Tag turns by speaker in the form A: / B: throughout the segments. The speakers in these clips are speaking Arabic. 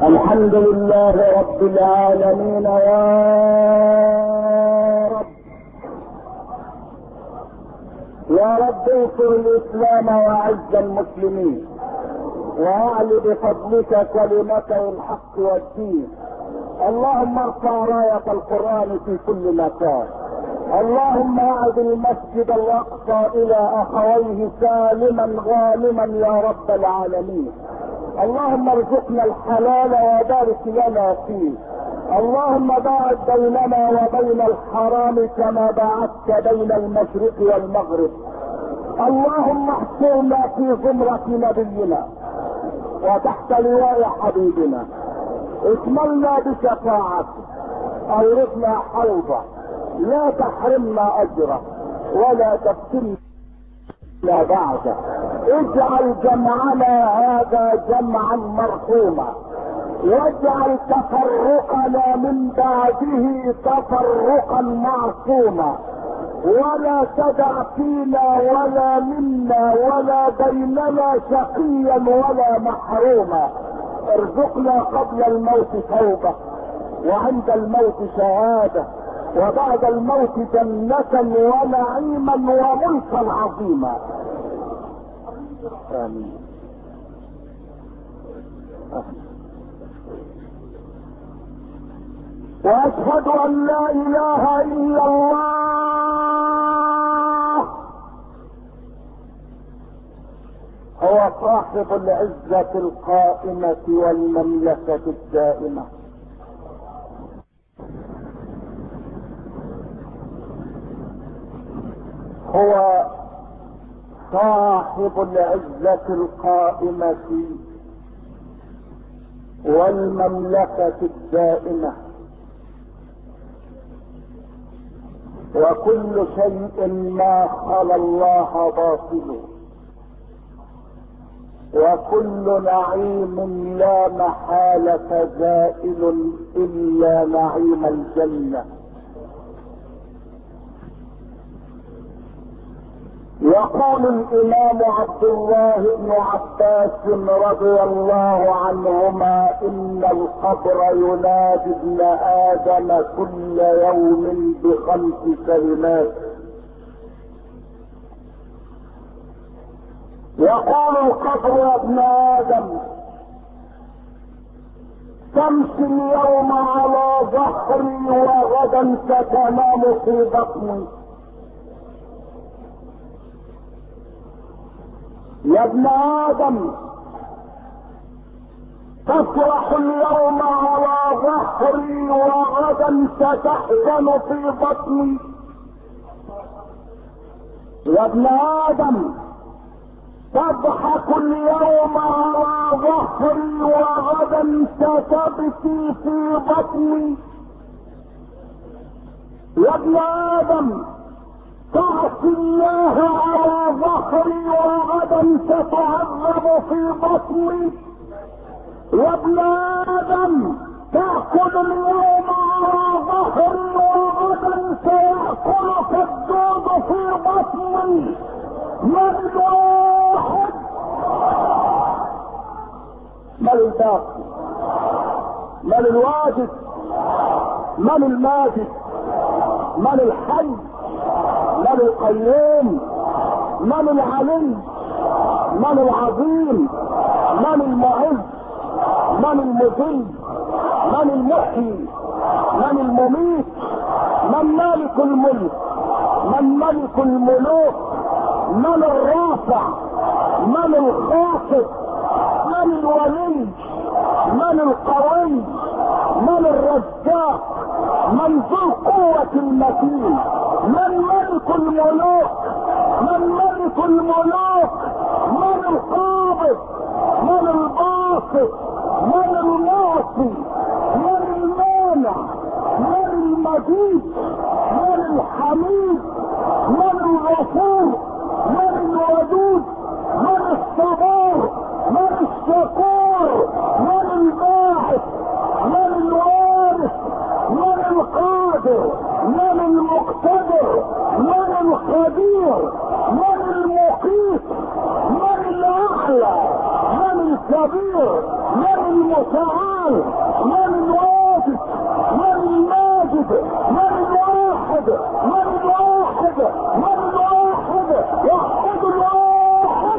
A: الحمد لله رب العالمين يا رب. يا رب انصر الاسلام واعز المسلمين واعل بفضلك كلمته الحق والدين. اللهم ارفع راية القرآن في كل مكان. اللهم اعد المسجد الاقصى الى اخويه سالما غانما يا رب العالمين. اللهم ارزقنا الحلال وبارك لنا فيه. اللهم باعد بيننا وبين الحرام كما باعدت بين المشرق والمغرب. اللهم احشرنا في زمرة نبينا وتحت لواء حبيبنا. اكملنا بشفاعته، اورثنا حوضه، لا تحرمنا اجره ولا تفتنا بعده. اجعل جمعنا هذا جمعا مرحوما، واجعل تفرقنا من بعده تفرقا معصوما، ولا تدع فينا ولا منا ولا بيننا شقيا ولا محروما. ارزقنا قبل الموت توبة، وعند الموت شهادة، وبعد الموت جنة ونعيما وملكا عظيما. آمين. واشهد ان لا اله الا الله هو صاحب العزة القائمة والمملكة الدائمة. هو صاحب العزة القائمة والمملكة الدائمة، وكل شيء ما خلا الله باطل، وكل نعيم لا محالة زائل إلا نعيم الجنة. يقول الامام عبد الله بن عباس رضي الله عنهما: ان القبر ينادي ابن ادم كل يوم ب5 كلمات. يقول القبر: يا ابن ادم تمشي اليوم على ظهري وغدا ستنام في بطني. يا ابن ادم تفرح اليوم على ظهري وغدا ستحزن في بطني. يا ابن ادم تضحك اليوم على ظهري وغدا ستبكي في بطني. يا ابن ادم تعصي الله على ظهري وغدا ستعذب في بطني. يا ابن ادم تاكل اليوم على ظهري وغدا سياكلك الدود في بطني. من الواحد؟ من الباقي؟ من الواجد؟ من الماجد؟ من الحي؟ من القيوم؟ من العلي؟ من العظيم؟ من المعز؟ من المذل؟ من المحيي؟ من المميت؟ من مالك الملك؟ من ملك الملوك؟ من الرافع؟ من الخافض؟ من الولي؟ من القوي؟ من الرزاق؟ من ذو القوة المتين؟ من ملك الملوك؟ من ملك الملوك؟ من القابض؟ من الباسط؟ من المعصي؟ من المانع؟ من المجيد؟ من الحميد؟ من الغفور؟ من الودود؟ من الصبور؟ من الشكور؟ من الباعث؟ من الوارث؟ من القادر؟ من المقتدر؟ من الخبير؟ من المقيت؟ من الاعلى؟ من الكبير، من المتعال، من الواجد، من الماجد، من الواحد، من الواحد، من الواحد، وحد الواحد.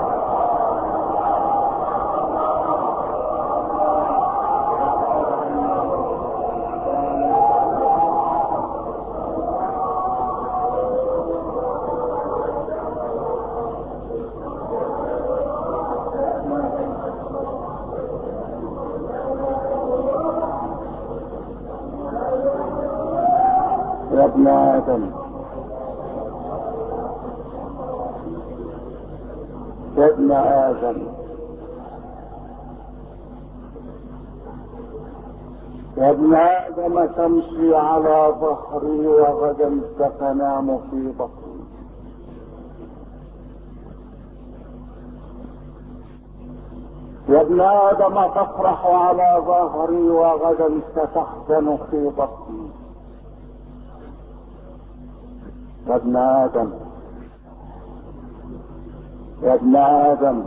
A: يا ابن آدم، يا ابن آدم، يا ابن آدم، تمشي على ظهري وغدا ستنام في بطني. يا ابن آدم، تفرح على ظهري وغدا ستحزن في بطني. يا ابن آدم، يا ابن آدم،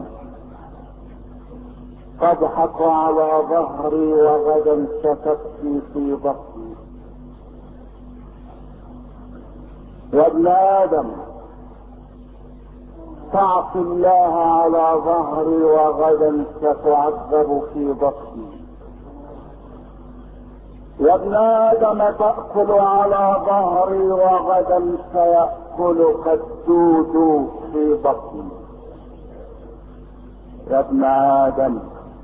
A: تضحك على ظهري وغدا ستبكي في بطني. يا ابن آدم، تعصي الله على ظهري وغدا ستعذب في بطني. يا ابن آدم، تأكل على ظهري وغدا سيأكلك الدود في بطني. يا ابن آدم،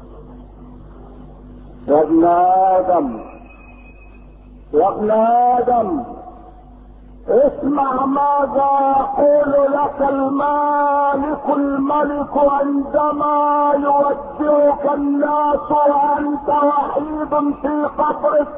A: يا ابن آدم، يا ابن آدم، اسمع ماذا يقول لك المالك الملك عندما يودعك الناس وانت وحيد في قبرك.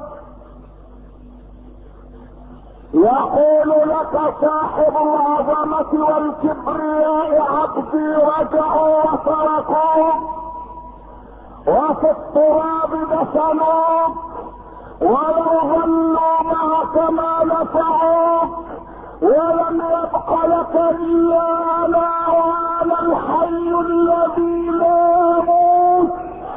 A: يقول لك صاحب العظمة والكبرياء عبدي رجعوا وتركوك، وفي التراب دفنوك، ولو ظلوا معك ما نفعوك، ولم يبق لك الا انا وانا الحي الذي لا يموت.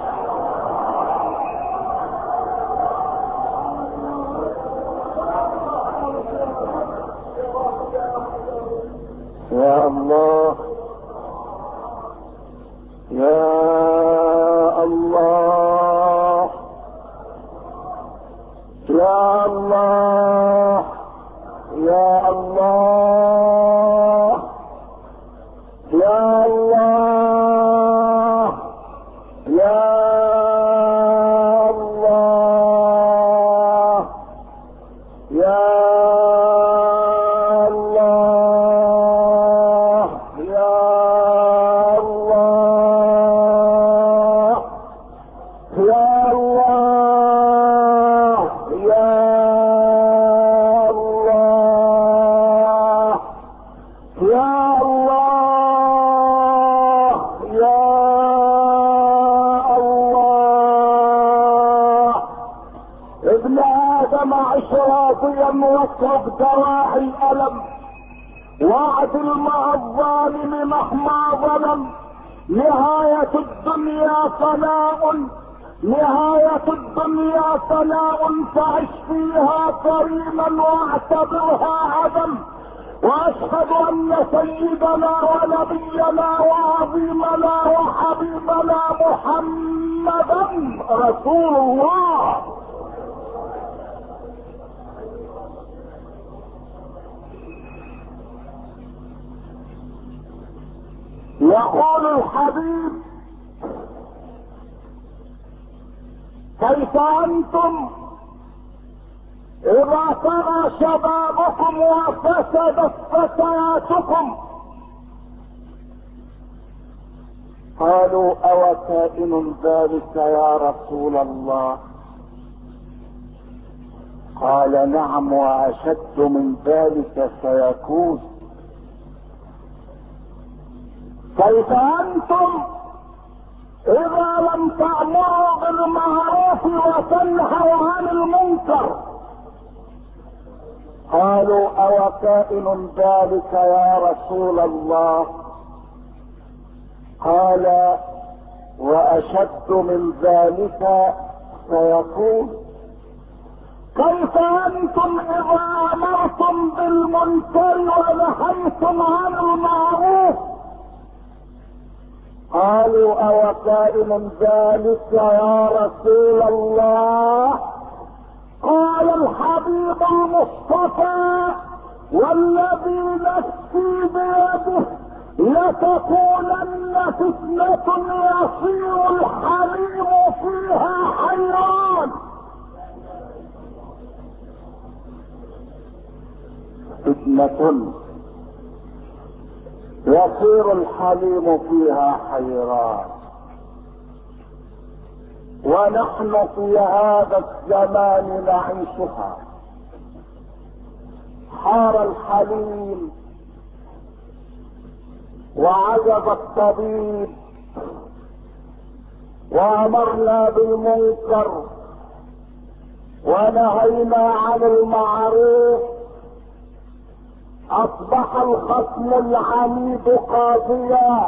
A: يا الله، يا الله، يا الله، يا الله، يا الله، يا الله، يا الله، يا الله، يا الله، يا الله، يا الله، يا الله. ابن آدم، عش راضيا واترك دواعي الألم، واعدل مع الظالم مهما ظلم. نهاية الدنيا فناء، نهاية الدنيا فناء، فعش فيها كريما واعتبرها عدم. واشهد ان سيدنا ونبينا وعظيمنا وحبيبنا محمدا رسول الله. يقول الحبيب: كيف انتم اذا طغى شبابكم وفسدت فتياتكم؟ قالوا: او كائن ذلك يا رسول الله؟ قال: نعم، واشد من ذلك سيكون. كيف انتم اذا لم تأمروا بالمعروف وتنهوا عن المنكر؟ قالوا: او كائن ذلك يا رسول الله؟ قال: واشد من ذلك سيقول: كيف انتم اذا امرتم بالمنكر ونهيتم عن المعروف؟ قالوا: او كائن ذلك يا رسول الله؟ قال الحبيب المصطفى: والذي نفسي بيده لتكونن فتنة يصير الحليم فيها حيران. فتنة يصير الحليم فيها حيران. ونحن في هذا الزمان نعيشها. حار الحليم وعجز الطبيب، وامرنا بالمنكر ونهينا عن المعروف. اصبح الخصم العنيد قاضيا،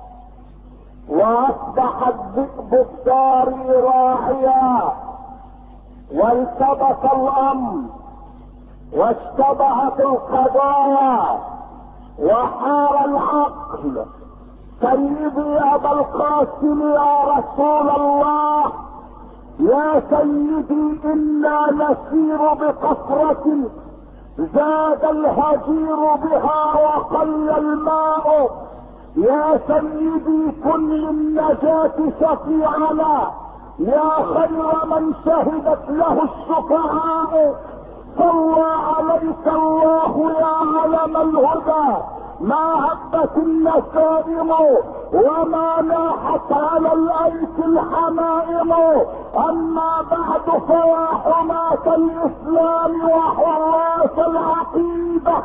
A: واصبح الذئب الداري راعيا، والتبس الامر واشتبهت القضايا وحار العقل. سيدي يا ابا القاسم يا رسول الله، يا سيدي انا نسير بقصرة زاد الهجير بها وقل الماء. يا سيدي كن للنجاة شفيعنا، يا خير من شهدت له الشفعاء. صلى عليك الله يا علم الهدى، ما هبت النسائم وما ناحت على الايك الحمائم. اما بعد فيا حماة الاسلام وحراس العقيدة،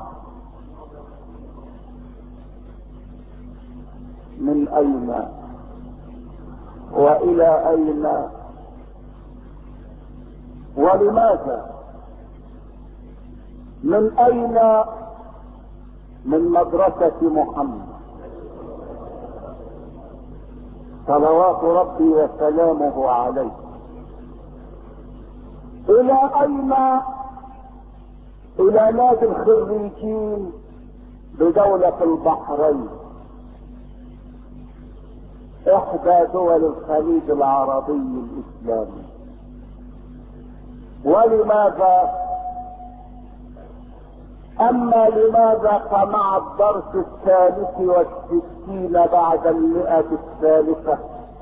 A: من اين والى اين ولماذا؟ من اين؟ من مدرسة محمد صلوات ربي وسلامه عليه. الى اين؟ الى نادي الخريجين بدولة البحرين، احدى دول الخليج العربي الاسلامي. ولماذا؟ اما لماذا فمع الدرس 63 بعد 100 الثالثة.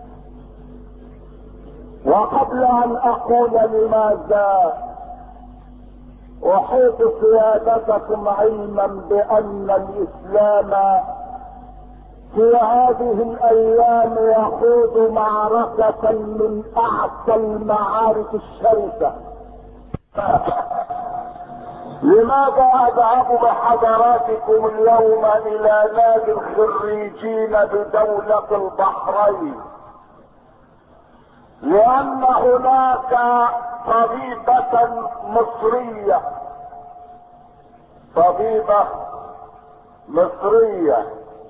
A: وقبل ان اقول لماذا، احيط سيادتكم علما بان الاسلام في هذه الايام يخوض معركة من اعتى المعارك الشرسة. لماذا اذهب بحضراتكم اليوم الى نادي الخريجين بدولة البحرين؟ لان هناك طبيبة مصرية، طبيبة مصرية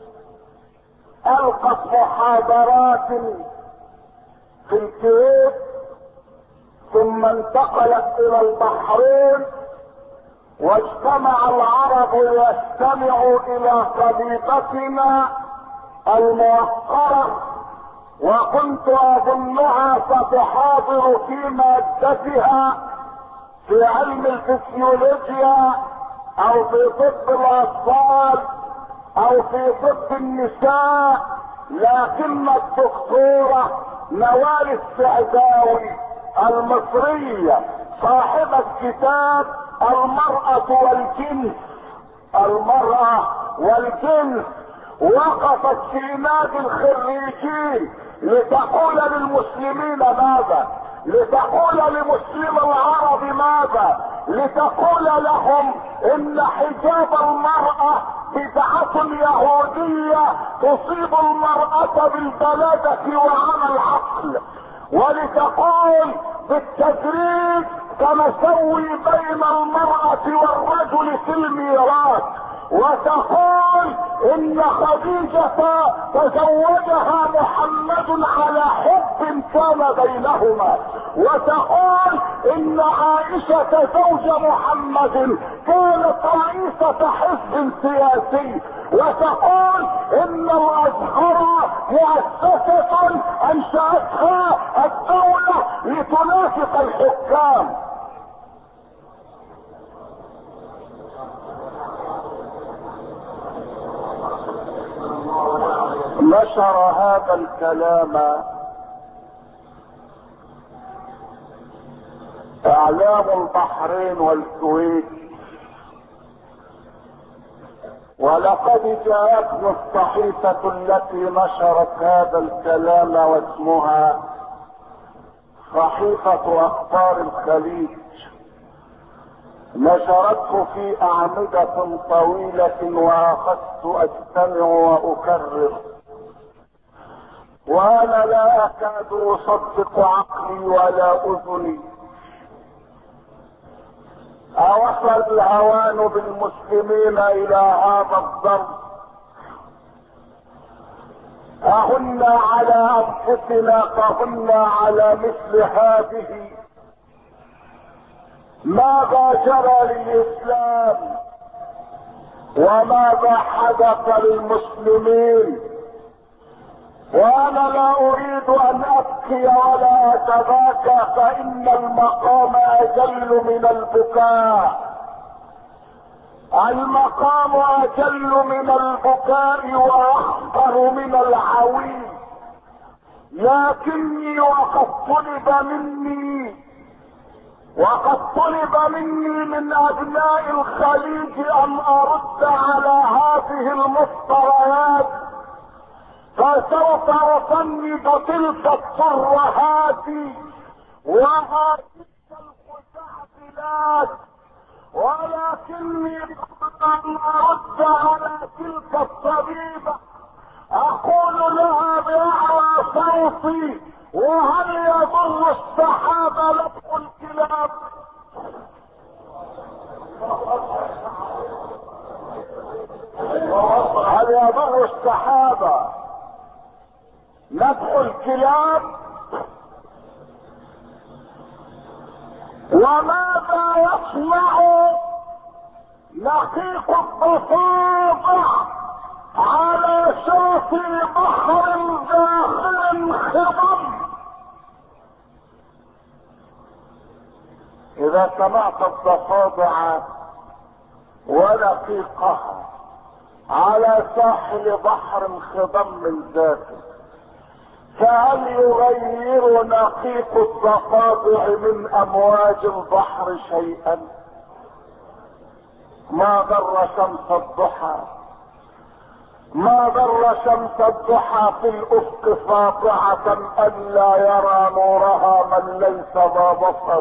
A: القت محاضرات في الكويت، ثم انتقلت الى البحرين، واجتمع العرب يستمعوا الى طبيبتنا الموقرة، وكنت اظنها ستحاضر في مادتها في علم الفسيولوجيا او في طب الاطفال او في طب النساء، لكن الدكتورة نوال السعداوي المصرية صاحبة كتاب المرأة والجنس، المرأة والجنس، وقفت في نادي الخريجين لتقول للمسلمين ماذا؟ لتقول لمسلم العرب ماذا؟ لتقول لهم ان حجاب المرأة بدعة يهودية تصيب المرأة بالبلادة وعمى العقل، ولتقول بالتدريج سنسوي بين المرأة والرجل في الميراث، وتقول ان خديجة تزوجها محمد على حب كان بينهما، وتقول ان عائشة زوج محمد كانت رئيسة حزب سياسي، وتقول ان الازهر مؤسسة انشأتها الدولة لتنافق الحكام. نشر هذا الكلام اعلام البحرين والكويت، ولقد جاءتني الصحيفة التي نشرت هذا الكلام واسمها صحيفة اخبار الخليج، نشرته في اعمدة طويلة واخذت استمع واكرر، وانا لا اكاد اصدق عقلي ولا اذني. اوصل الهوان بالمسلمين الى هذا الضرب؟ اهن على انفسنا فهن على مثل هذه؟ ماذا جرى للاسلام وماذا حدث للمسلمين؟ وانا لا اريد ان ابكي ولا اتباكى، فان المقام اجل من البكاء، المقام اجل من البكاء واخطر من العويل. لكني وقد طلب مني من ابناء الخليج ان ارد على هذه المفتريات، فسوف افند تلك الترهات وهذه المستعجلات، ولكني ان ارد على تلك الطبيبة اقول لها باعلى صوتي: وهل يضر السحابة لفظ الكلاب؟ هل يضر السحابة نفخ الكلاب؟ وماذا يصنع نقيق الضفادع على شاطئ بحر داخل خضم؟ اذا سمعت الضفادع ونقيقها على ساحل بحر خضم ذاته، فهل يغير نقيق الضفادع من امواج البحر شيئا؟ ما ضر شمس الضحى في الافق ساطعة ان لا يرى نورها من ليس ذا بصر،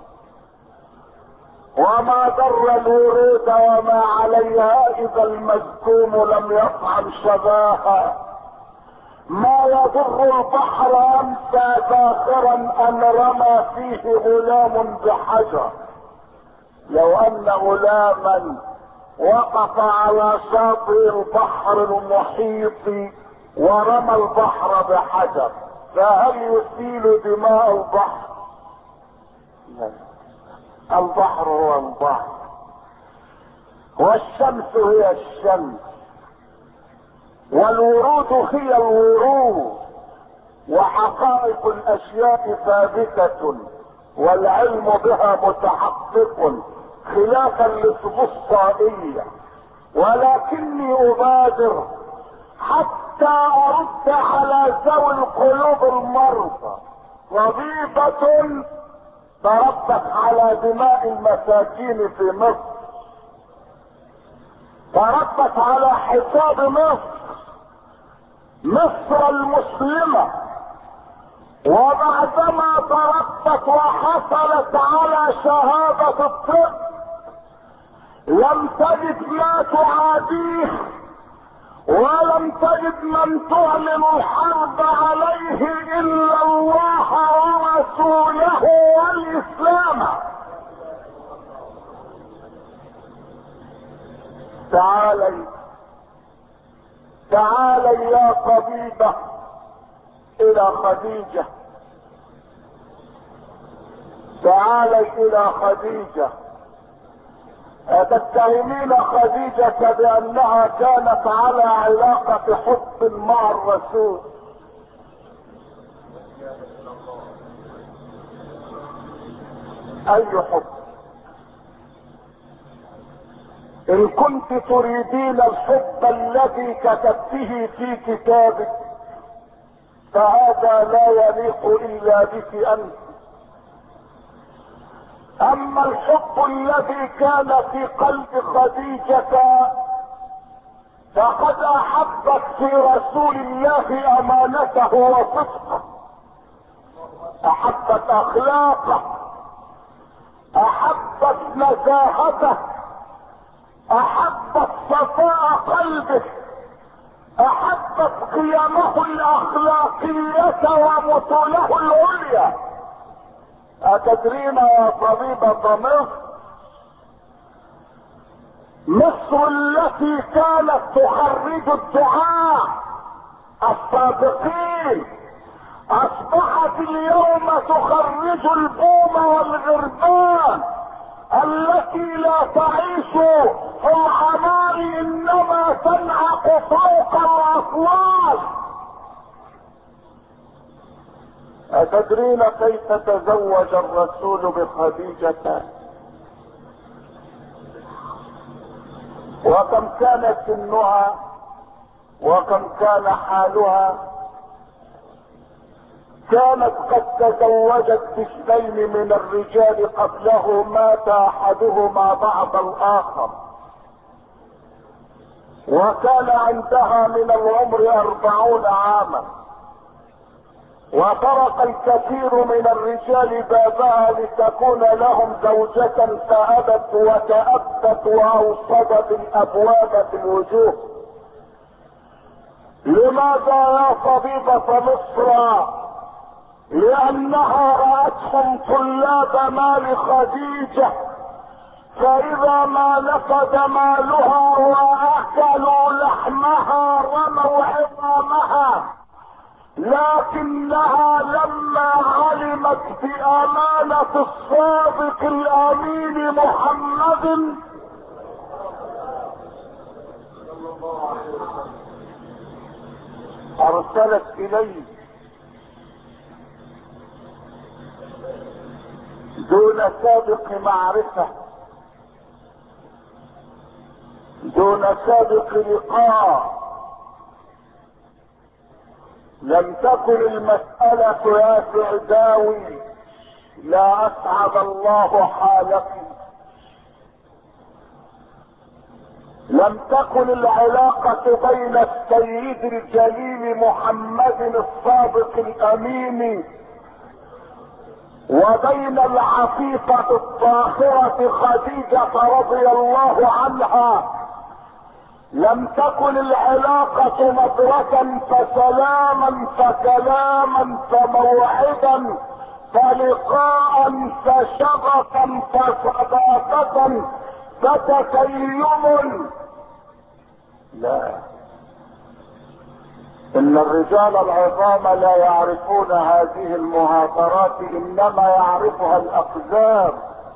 A: وما ضر الورود وما عليها اذا المزكوم لم يطعم شباها. ما يضر البحر امسى ذاخرا ان رمى فيه غلام بحجر. لو ان غلاما وقف على شاطئ البحر المحيط ورمى البحر بحجر، فهل يسيل دماء البحر؟ لا. البحر هو البحر، والشمس هي الشمس، والورود هي الورود، وحقائق الاشياء ثابتة والعلم بها متحقق، خلافا للسبسطائية. ولكني ابادر حتى ارد على ذوي القلوب المرضى. طبيبة تربت على دماء المساكين في مصر، تربت على حساب مصر المسلمة، وبعدما تربت وحصلت على شهادة الطب لم تجد ما تعاديه، ولم تجد من تعلن الحرب عليه الا الله ورسوله والاسلام. تعالي تعالي يا طبيبة الى خديجة، تعالي الى خديجة. تتهمين خديجة بانها كانت على علاقة حب مع الرسول. اي حب؟ ان كنت تريدين الحب الذي كتبته في كتابك فهذا لا يليق الا بك انت. اما الحب الذي كان في قلب خديجة فقد احبت في رسول الله امانته وصدقه، احبت اخلاقه، احبت نزاهته، احبت صفاء قلبه، احبت قيمه الاخلاقية ومثوله العليا. اتدرين يا طبيبة مصر التي كانت تخرج الدعاة الصادقين اصبحت اليوم تخرج البوم والغربان التي لا تعيش في العمار انما تنعق فوق الاطلال. اتدرين كيف تزوج الرسول بخديجة وكم كان سنها وكم كان حالها؟ كانت قد تزوجت باثنين من الرجال قبله، مات احدهما بعد الاخر، وكان عندها من العمر 40 عاما، وطرق الكثير من الرجال بابها لتكون لهم زوجة فأبت وتأبت وأوصد بالأبواب في الوجوه. لماذا يا طبيبة مصر؟ لأنها رأتهم طلاب مال خديجة، فإذا ما نفد مالها وأكلوا لحمها رموا عظامها، لكنها لما علمت بأمانة الصادق الأمين محمد أرسلت إليه دون سابق معرفة، دون سابق لقاء. لم تكن المسألة يا سعداوي لا اسعد الله حالك، لم تكن العلاقة بين السيد الجليل محمد الصادق الامين وبين العفيفة الطاهرة خديجة رضي الله عنها، لم تكن العلاقة نظرة فسلاما فكلاما فموعدا فلقاء فشغفا فصداقة فتكيم. لا، ان الرجال العظام لا يعرفون هذه المهاترات، انما يعرفها الاقزام.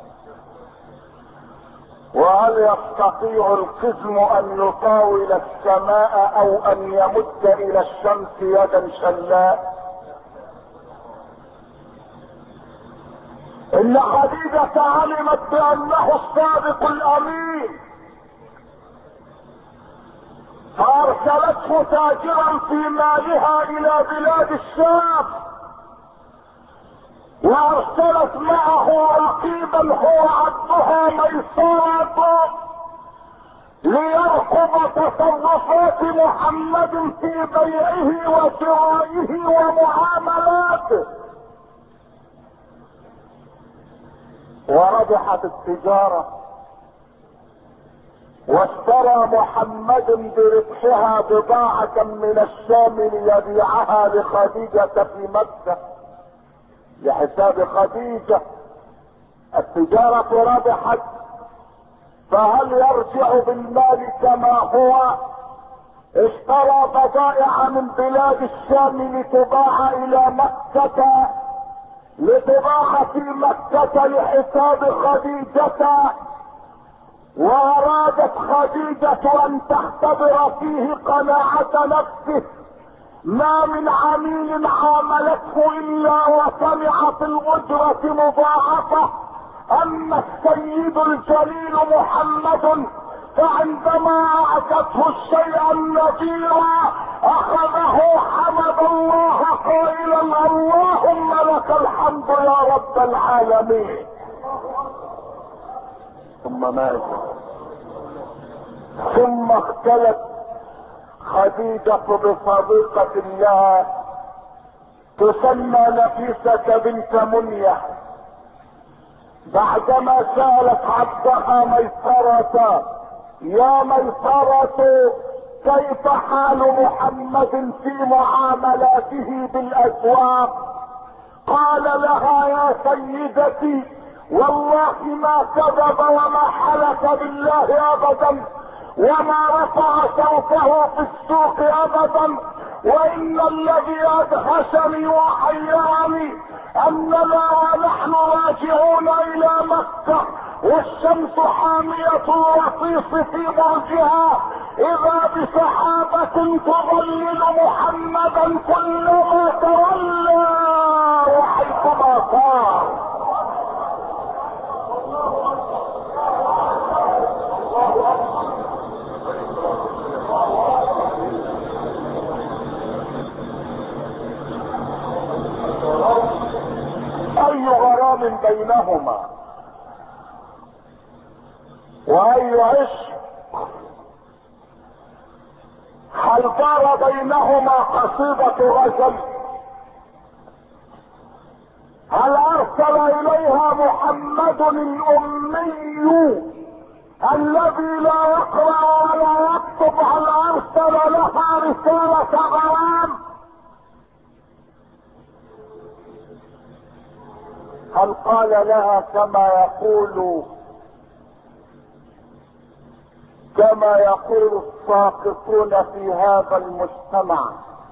A: وهل يستطيع القزم ان يطاول السماء او ان يمد الى الشمس يدا شلاء؟ ان خديجة علمت بانه الصادق الامين فارسلته تاجرا في مالها الى بلاد الشام، وارسلت معه رقيبا هو عبدها ميسرة ليرقب تصرفات محمد في بيعه وشرائه ومعاملاته. وربحت التجارة واشترى محمد بربحها بضاعة من الشام ليبيعها لخديجة في مكة لحساب خديجة. التجارة ربحت فهل يرجع بالمال كما هو؟ اشترى بضائع من بلاد الشام لتباع الى مكة، لتباع في مكة لحساب خديجة، وارادت خديجة ان تختبر فيه قناعة نفسه. ما من عميل عاملته الا وسمعت الاجرة مضاعفة. اما السيد الجليل محمد فعندما اعطته الشيء النذير اخذه حمد الله قائلا اللهم لك الحمد يا رب العالمين. ثم ماذا؟ ثم اختلت خديجة بصديقة لها تسمى نفيسة بنت منية، بعدما سألت عبدها ميسرة: يا ميسرة كيف حال محمد في معاملاته بالاسواق؟ قال لها: يا سيدتي والله ما كذب وما حلف بالله ابدا وما رفع صوته في السوق ابدا، وان الذي ادهشني وحيرني اننا ونحن راجعون الى مكة والشمس حامية الرصيص في برجها اذا بسحابة تظلل محمدا كلما تولى وحيثما صار. اي غرام بينهما واي عشق. هل دار بينهما قصيدة غزل؟ هل ارسل اليها محمد الامي الذي لا يقرأ ولا يكتب؟ هل ارسل لها رسالة غرام؟ هل قال لها كما يقول الساقطون في هذا المجتمع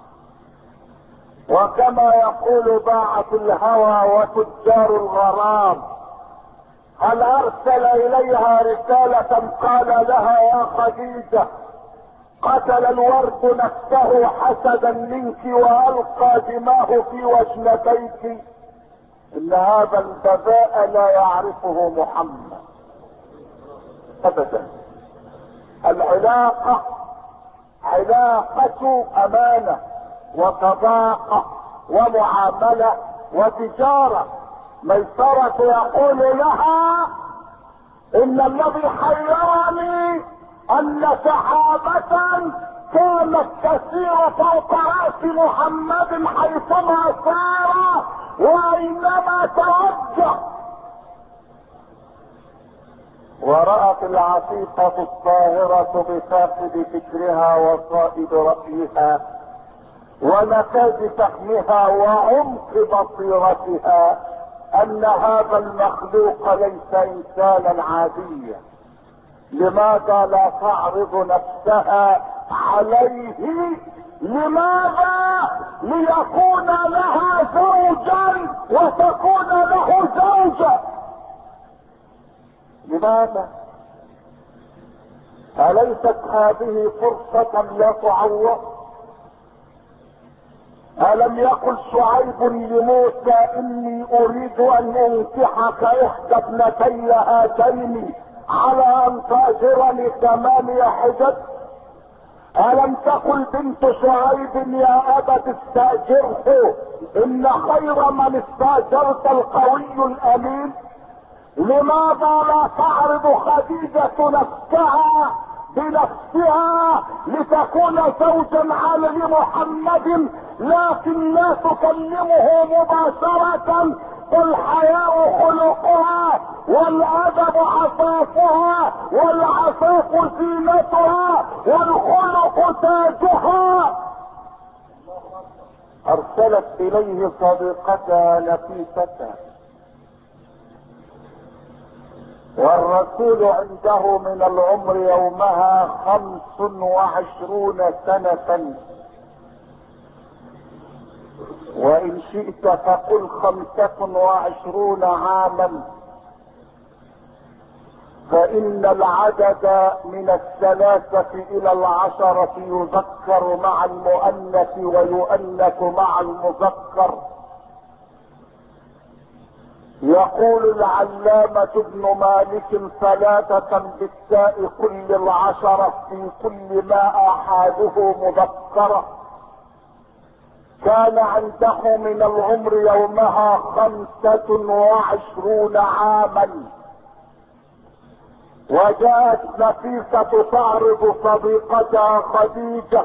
A: وكما يقول باعة الهوى وتجار الغرام؟ هل ارسل اليها رسالة قال لها: يا خديجة قتل الورد نفسه حسدا منك والقى دماه في وجنتيك؟ ان هذا البذاء لا يعرفه محمد ابدا. العلاقة علاقة امانة وصداقة ومعاملة وتجارة. ميسرة يقول لها: ان الذي حيرني ان سحابة كانت تسير فوق رأس محمد حيثما سار واينما توجه. ورأت العفيفة الطاهرة بفاقد فكرها وصائد رأيها ونفاذ فهمها وعمق بصيرتها ان هذا المخلوق ليس انسانا عاديا. لماذا لا تعرض نفسها عليه؟ لماذا؟ ليكون لها زوجا وتكون له زوجة. لماذا؟ أليست هذه فرصة لا تعوض؟ ألم يقل شعيب لموسى: إني أريد أن أنكحك إحدى ابنتي هاتين على أن تأجرني 8 حجج؟ ألم تقل بنت شعيب: يا أبت استأجره إن خير من استأجرت القوي الأمين؟ لماذا لا تعرض خديجة نفسها بنفسها لتكون زوجا على محمد، لكن لا تكلمه مباشرة؟ الحياء خلقها والادب عفافها والعفاف زينتها والخلق تاجها. ارسلت اليه صديقتها نفيسة: والرسول عنده من العمر يومها 25 سنة، وإن شئت فقل 25 عاما، فإن العدد من 3 إلى 10 يذكر مع المؤنث ويؤنث مع المذكر. يقول العلامة ابن مالك 3 بالتاء كل 10 في كل ما آحاده مذكرة. كان عنده من العمر يومها 25 عاما. وجاءت نفيسة تعرض صديقتها خديجة،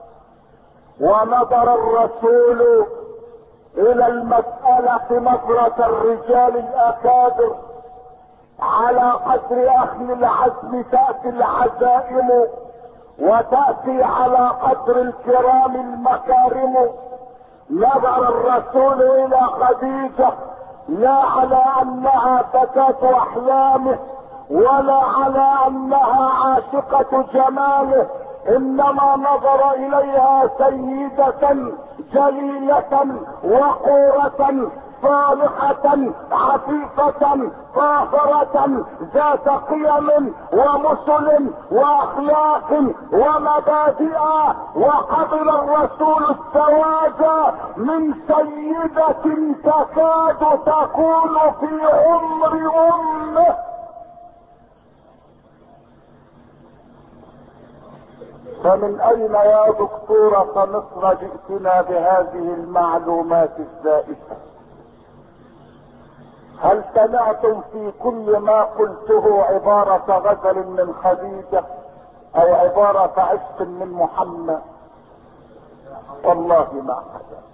A: ونظر الرسول الى المسألة نظرة الرجال الاكابر. على قدر اهل العزم تأتي العزائم، وتأتي على قدر الكرام المكارم. نظر الرسول الى خديجة لا على انها فتاة احلامه، ولا على انها عاشقة جماله، انما نظر اليها سيدة جليلة وقورة صالحة عفيفة طاهرة ذات قيم ومثل واخلاق ومبادئ. وقبل الرسول الزواج من سيدة تكاد تكون في عمر امه. فمن اين يا دكتورة مصر جئتنا بهذه المعلومات الزائفة؟ هل سمعتم في كل ما قلته عبارة غزل من خديجة او عبارة عشق من محمد؟ والله ما حدث.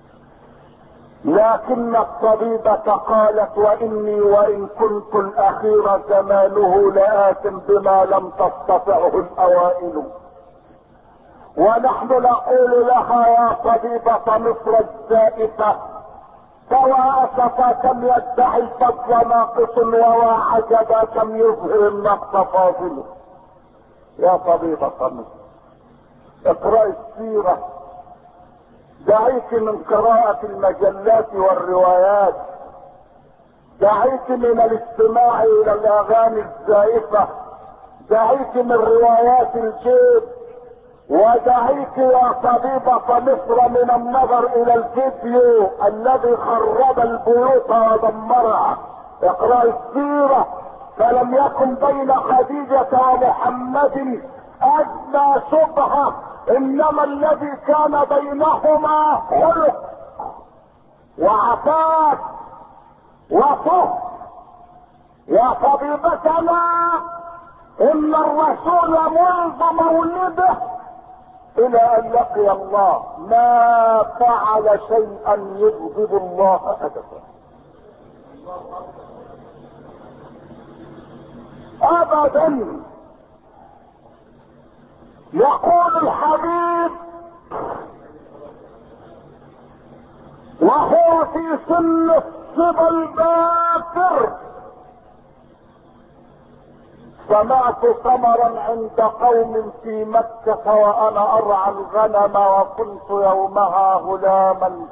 A: لكن الطبيبة قالت واني وان كنت الاخير زمانه لآت بما لم تستطعه الاوائل. ونحن نقول لها يا طبيبة مصر الزائفة فواسفا كم يدعي الفضل ناقص وواعجبا كم يظهر النقص فاضل. يا طبيبة مصر اقرأي السيرة، دعيك من قراءة المجلات والروايات، دعيك من الاستماع الى الاغاني الزائفة، دعيك من روايات الجيب، ودعيك يا طبيبة مصر من النظر الى الفيديو الذي خرب البيوت ودمرها. اقرأ السيرة، فلم يكن بين خديجة ومحمد ادنى شبهة، انما الذي كان بينهما خلق وعفاف وفهم. يا طبيبتنا ان الرسول منذ مولده الى ان لقي الله ما فعل شيئا يغضب الله ابدا ابدا. يقول الحبيب وهو في سن الصبا الباكر: سمعت ثمرا عند قوم في مكة وانا ارعى الغنم، وكنت يومها غلاما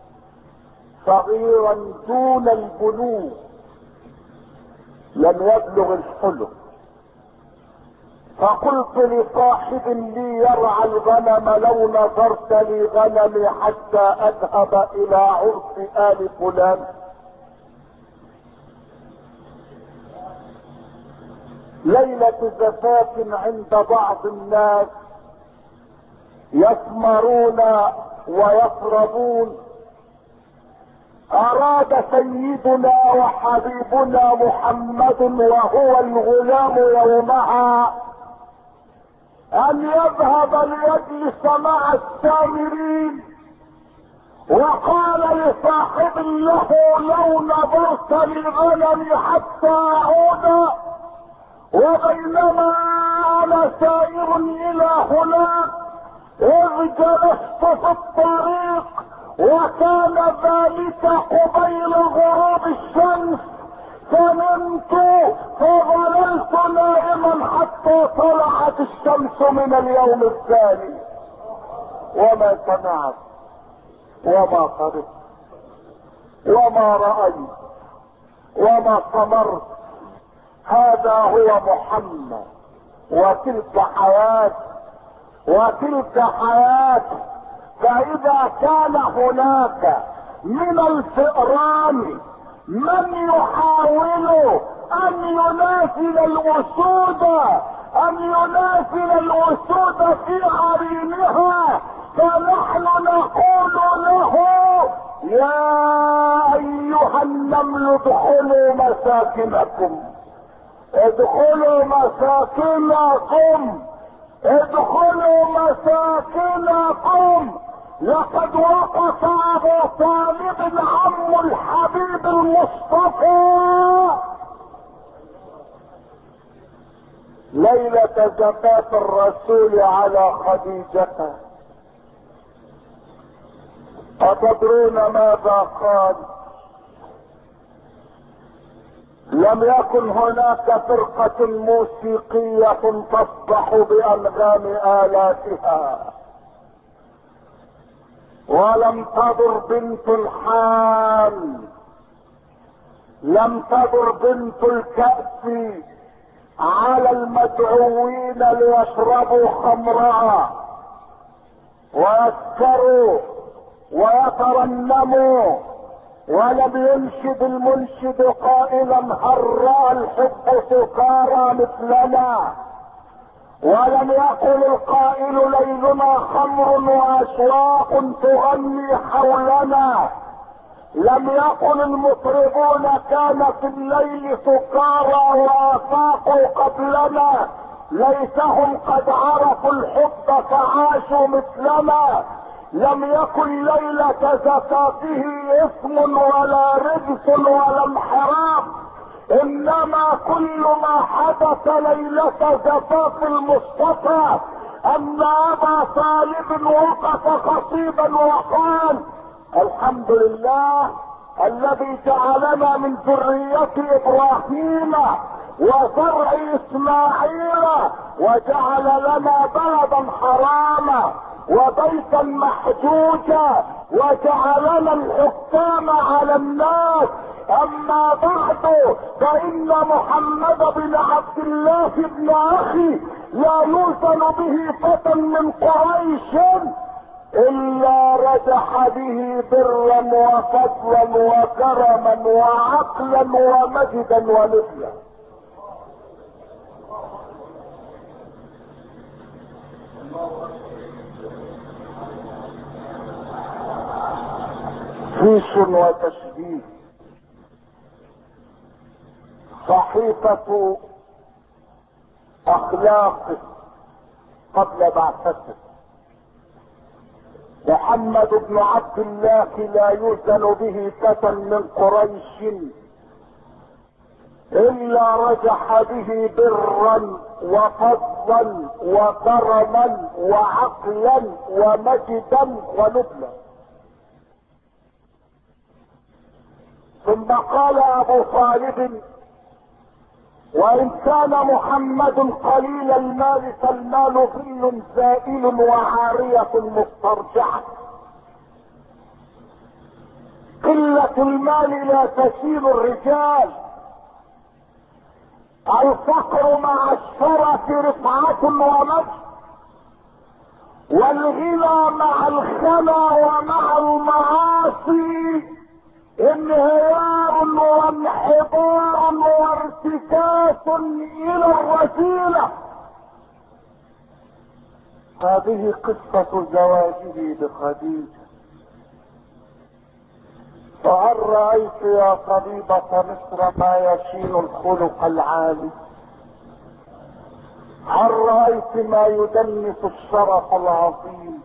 A: صغيرا دون البلوغ لم يبلغ الحلم. فقلت لصاحب لي يرعى الغنم لو نظرت لي غنمي حتى اذهب الى عرس ال فلان. ليلة زفاف عند بعض الناس يثمرون ويطربون. اراد سيدنا وحبيبنا محمد وهو الغلام يومها ان يذهب ليجلس مع السامرين، وقال لصاحب له لو نظرت للغنم حتى اعود. وبينما انا سائر الى هناك اذ جلست في الطريق، وكان ذلك قبيل غروب الشمس، فنمت حتى طلعت الشمس من اليوم الثاني، وما سمعت وما قرأت وما رأيت وما صبرت. هذا هو محمد، وتلك حياة. فإذا كان هناك من الفئران من يحاول أن ينازل الأسود في عرينها، فنحن نقول له يا أيها النمل ادخلوا مساكنكم. لقد وقف أبو طالب عم الحبيب المصطفى ليلة زفاف الرسول على خديجة. أتدرون ماذا قال؟ لم يكن هناك فرقة موسيقية تصدح بأنغام آلاتها، ولم تدر بنت الحال، لم تدر بنت الكأس على المدعوين ليشربوا خمرها ويسكروا ويترنموا. ولم ينشد المنشد قائلا هراء الحب سكارى مثلنا، ولم يقل القائل ليلنا خمر واشواق تغني حولنا. لم يقل المطربون كان في الليل سكارى وافاقوا قبلنا، ليتهم قد عرفوا الحب فعاشوا مثلنا. لم يكن ليلة زفافه اسم ولا رجس ولا انحراف، انما كل ما حدث ليلة زفاف المصطفى ان ابا طالب وقف خطيبا وقال الحمد لله الذي جعلنا من ذرية ابراهيم وزرع اسماعيل وجعل لنا بلدا حراما وبيتا محجوجا وجعلنا الحكام على الناس. اما بعد فان محمد بن عبد الله بن اخي لا يوزن به فتى من قريش الا رجح به برا وفضلا وكرما وعقلا ومجدا ونبلا. فيش وتشبيه. صحيفة اخلاقه قبل بعثته. محمد بن عبد الله لا يوزن به فتى من قريش الا رجح به برا وفضلا وكرما وعقلا ومجدا ونبلا. ثم قال ابو طالب وان كان محمد قليل المال فالمال ظل زائل وعارية مسترجعة. قلة المال لا تشيل الرجال، الفقر مع الشرف رفعة ومجد، والغنى مع الخنا ومع المعاصي انهيار وانحدار وارتكاس الى الرذيلة. هذه قصة زواجه بخديجة. فهل رأيت يا طبيبة مصر ما يشين الخلق العالي؟ هل رأيت ما يدنس الشرف العظيم؟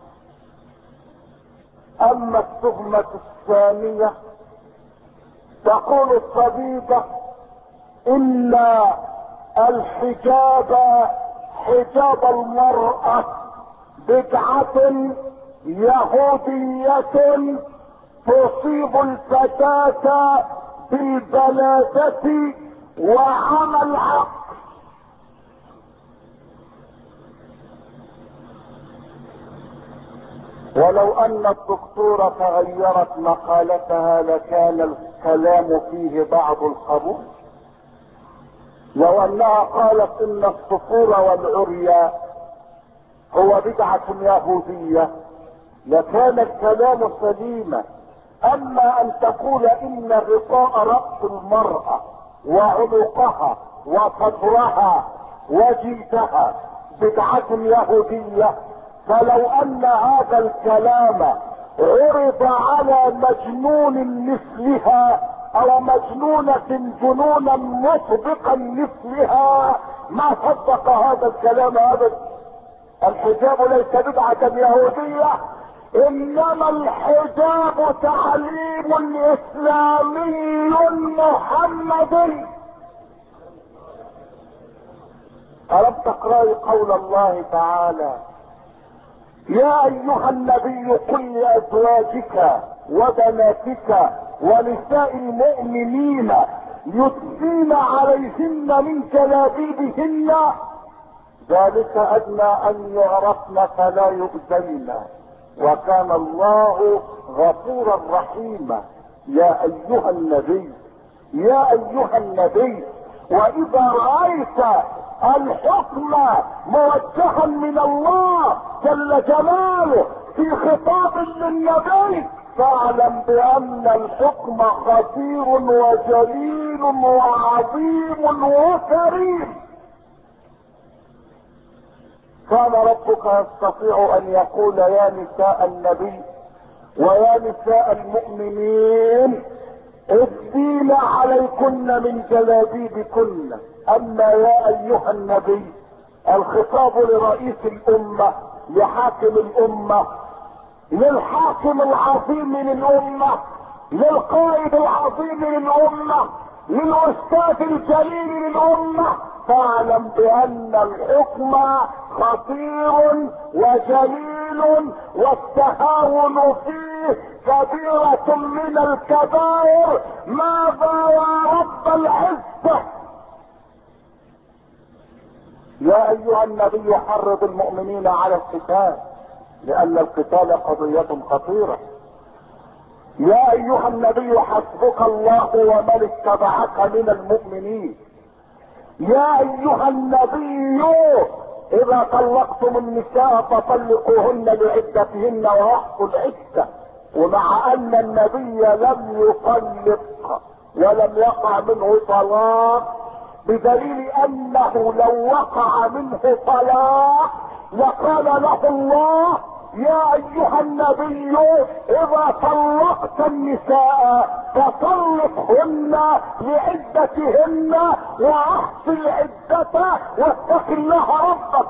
A: اما التهمة الثانية تقول الطبيبة ان الحجاب حجاب المرأة بدعة يهودية تصيب الفتاة بالبلادة وعمى العقل. ولو ان الدكتورة تغيرت مقالتها لكان الكلام فيه بعض القبول. لو انها قالت ان الصفور والعري هو بدعة يهودية لكان الكلام سليما. اما ان تقول ان غطاء رأس المرأة وعنقها وصدرها وجيدها بدعة يهودية، فلو ان هذا الكلام عرض على مجنون مثلها او مجنونة جنونا مطبقا مثلها ما صدق هذا الكلام ابدا. الحجاب ليس بدعة يهودية، انما الحجاب تعليم اسلامي محمدي. ألم تقرأي قول الله تعالى: يا ايها النبي قل لازواجك وبناتك ونساء المؤمنين يدنين عليهن من جلابيبهن ذلك ادنى ان يعرفن فلا يؤذين وكان الله غفورا رحيما. يا ايها النبي، يا ايها النبي، واذا رأيت الحكم موجها من الله جل جلاله في خطاب للنبي فاعلم بان الحكم خطير وجليل وعظيم وكريم. كان ربك يستطيع ان يقول: يا نساء النبي ويا نساء المؤمنين ادين عليكن من جلابيبكن. اما يا ايها النبي الخطاب لرئيس الامة، لحاكم الامة، للحاكم العظيم للامة، للقائد العظيم للامة، للاستاذ الجليل للامة، فاعلم بان الحكم خطير وجليل والتهاون فيه كبيرة من الكبائر. ماذا يا رب العزة؟ يا ايها النبي حرض المؤمنين على القتال لان القتال قضية خطيرة. يا ايها النبي حسبك الله ومن اتبعك من المؤمنين. يا ايها النبي اذا طلقتم النساء فطلقوهن لعدتهن واحصوا العدة. ومع ان النبي لم يطلق ولم يقع منه طلاق، بدليل انه لو وقع منه طلاق لقال له الله: يا ايها النبي اذا طلقت النساء فطلقهن لعدتهن واحص العدة واتق الله ربك.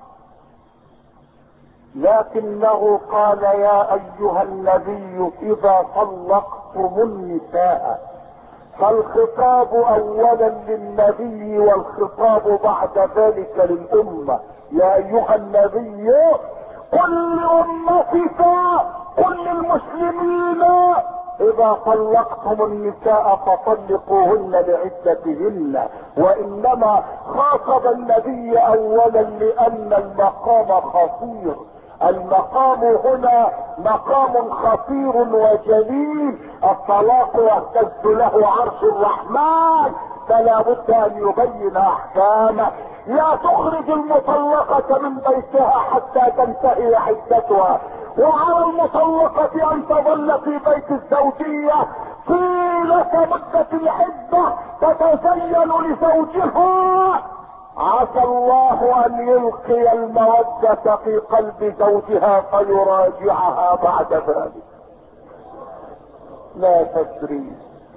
A: لكنه قال: يا ايها النبي اذا طلقتم النساء، فالخطاب اولا للنبي والخطاب بعد ذلك للامة. يا ايها النبي قل لامتك، قل للمسلمين: اذا طلقتم النساء فطلقوهن لعدتهن. وانما خاطب النبي اولا لان المقام خطير. المقام هنا مقام خطير وجليل. الطلاق يهتز له عرش الرحمن، فلا بد ان يبين احكامه. لا تخرج المطلقة من بيتها حتى تنتهي عدتها، وعلى المطلقة ان تظل في بيت الزوجية طيلة مدة العدة تتزين لزوجها. عسى الله ان يلقي المودة في قلب زوجها فيراجعها بعد ذلك. لا تدري،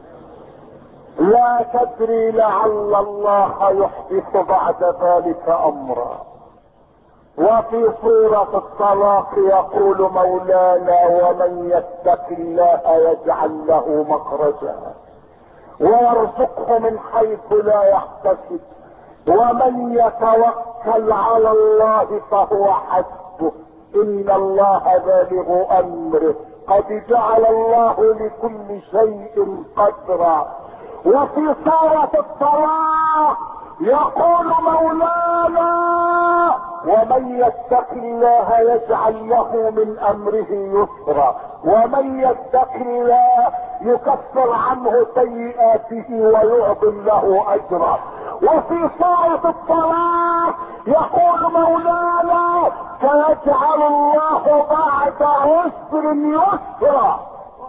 A: لا تدري، لعل الله يحدث بعد ذلك امرا. وفي سورة الطلاق يقول مولانا: ومن يتق الله يجعل له مخرجا ويرزقه من حيث لا يحتسب ومن يتوكل على الله فهو حسبه ان الله بالغ امره قد جعل الله لكل شيء قدرا. وفي سورة الطلاق يقول مولانا: ومن يتق الله يجعل له من امره يسرا، ومن يتق الله يكفر عنه سيئاته ويعظم له اجرا. وفي سورة الطلاق يقول مولانا فيجعل الله بعد عسر يسرا.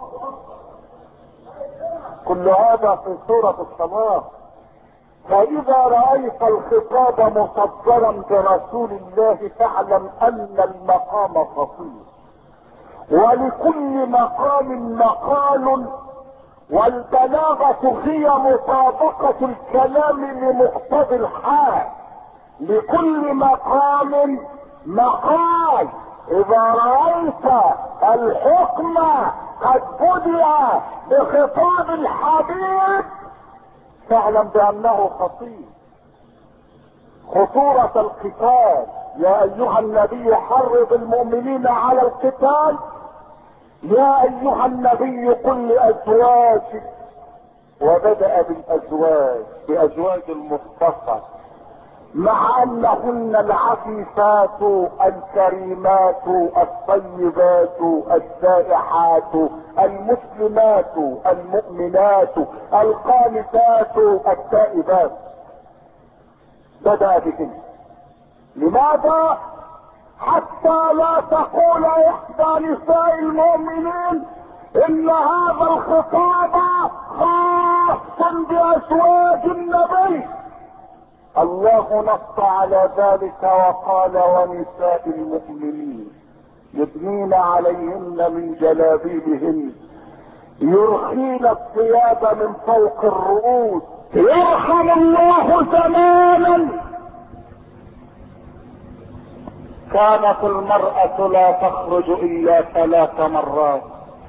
A: كل هذا في سورة الطلاق. فاذا رأيت الخطاب مصدرا برسول الله فاعلم ان المقام خطير، ولكل مقام مقال، والبلاغة هي مطابقة الكلام لمقتضى الحال. لكل مقام مقال. اذا رأيت الحكم قد بدأ بخطاب الحبيب فاعلم بانه خطير. خطورة القتال. يا ايها النبي حرض المؤمنين على القتال. يا ايها النبي قل لازواجك، وبدأ بالازواج بازواج المصطفى، مع انهن العفيفات الكريمات الطيبات السائحات المسلمات المؤمنات القانتات التائبات. بدأ بهن. لماذا؟ حتى لا تقول احدى نساء المؤمنين ان هذا الخطاب خاص بازواج النبي. الله نص على ذلك وقال ونساء المؤمنين يدنين عليهن من جلابيبهن يرخين الثياب من فوق الرؤوس. يرحم الله زمانا كانت المرأة لا تخرج الا 3 مرات.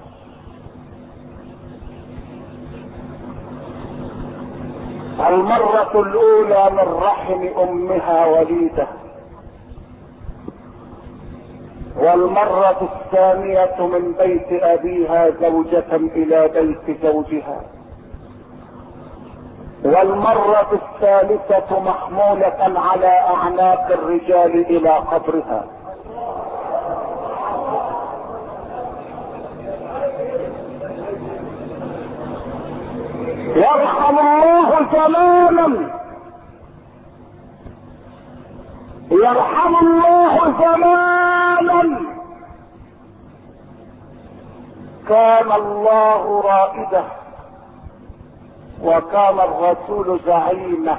A: المرة الاولى من رحم امها وليدة، والمرة الثانية من بيت ابيها زوجة الى بيت زوجها، والمرة الثالثة محمولة على اعناق الرجال الى قبرها. يرحم الله زمانا، يرحم الله زمانا كان الله رائده، وكان الرسول زعيمه،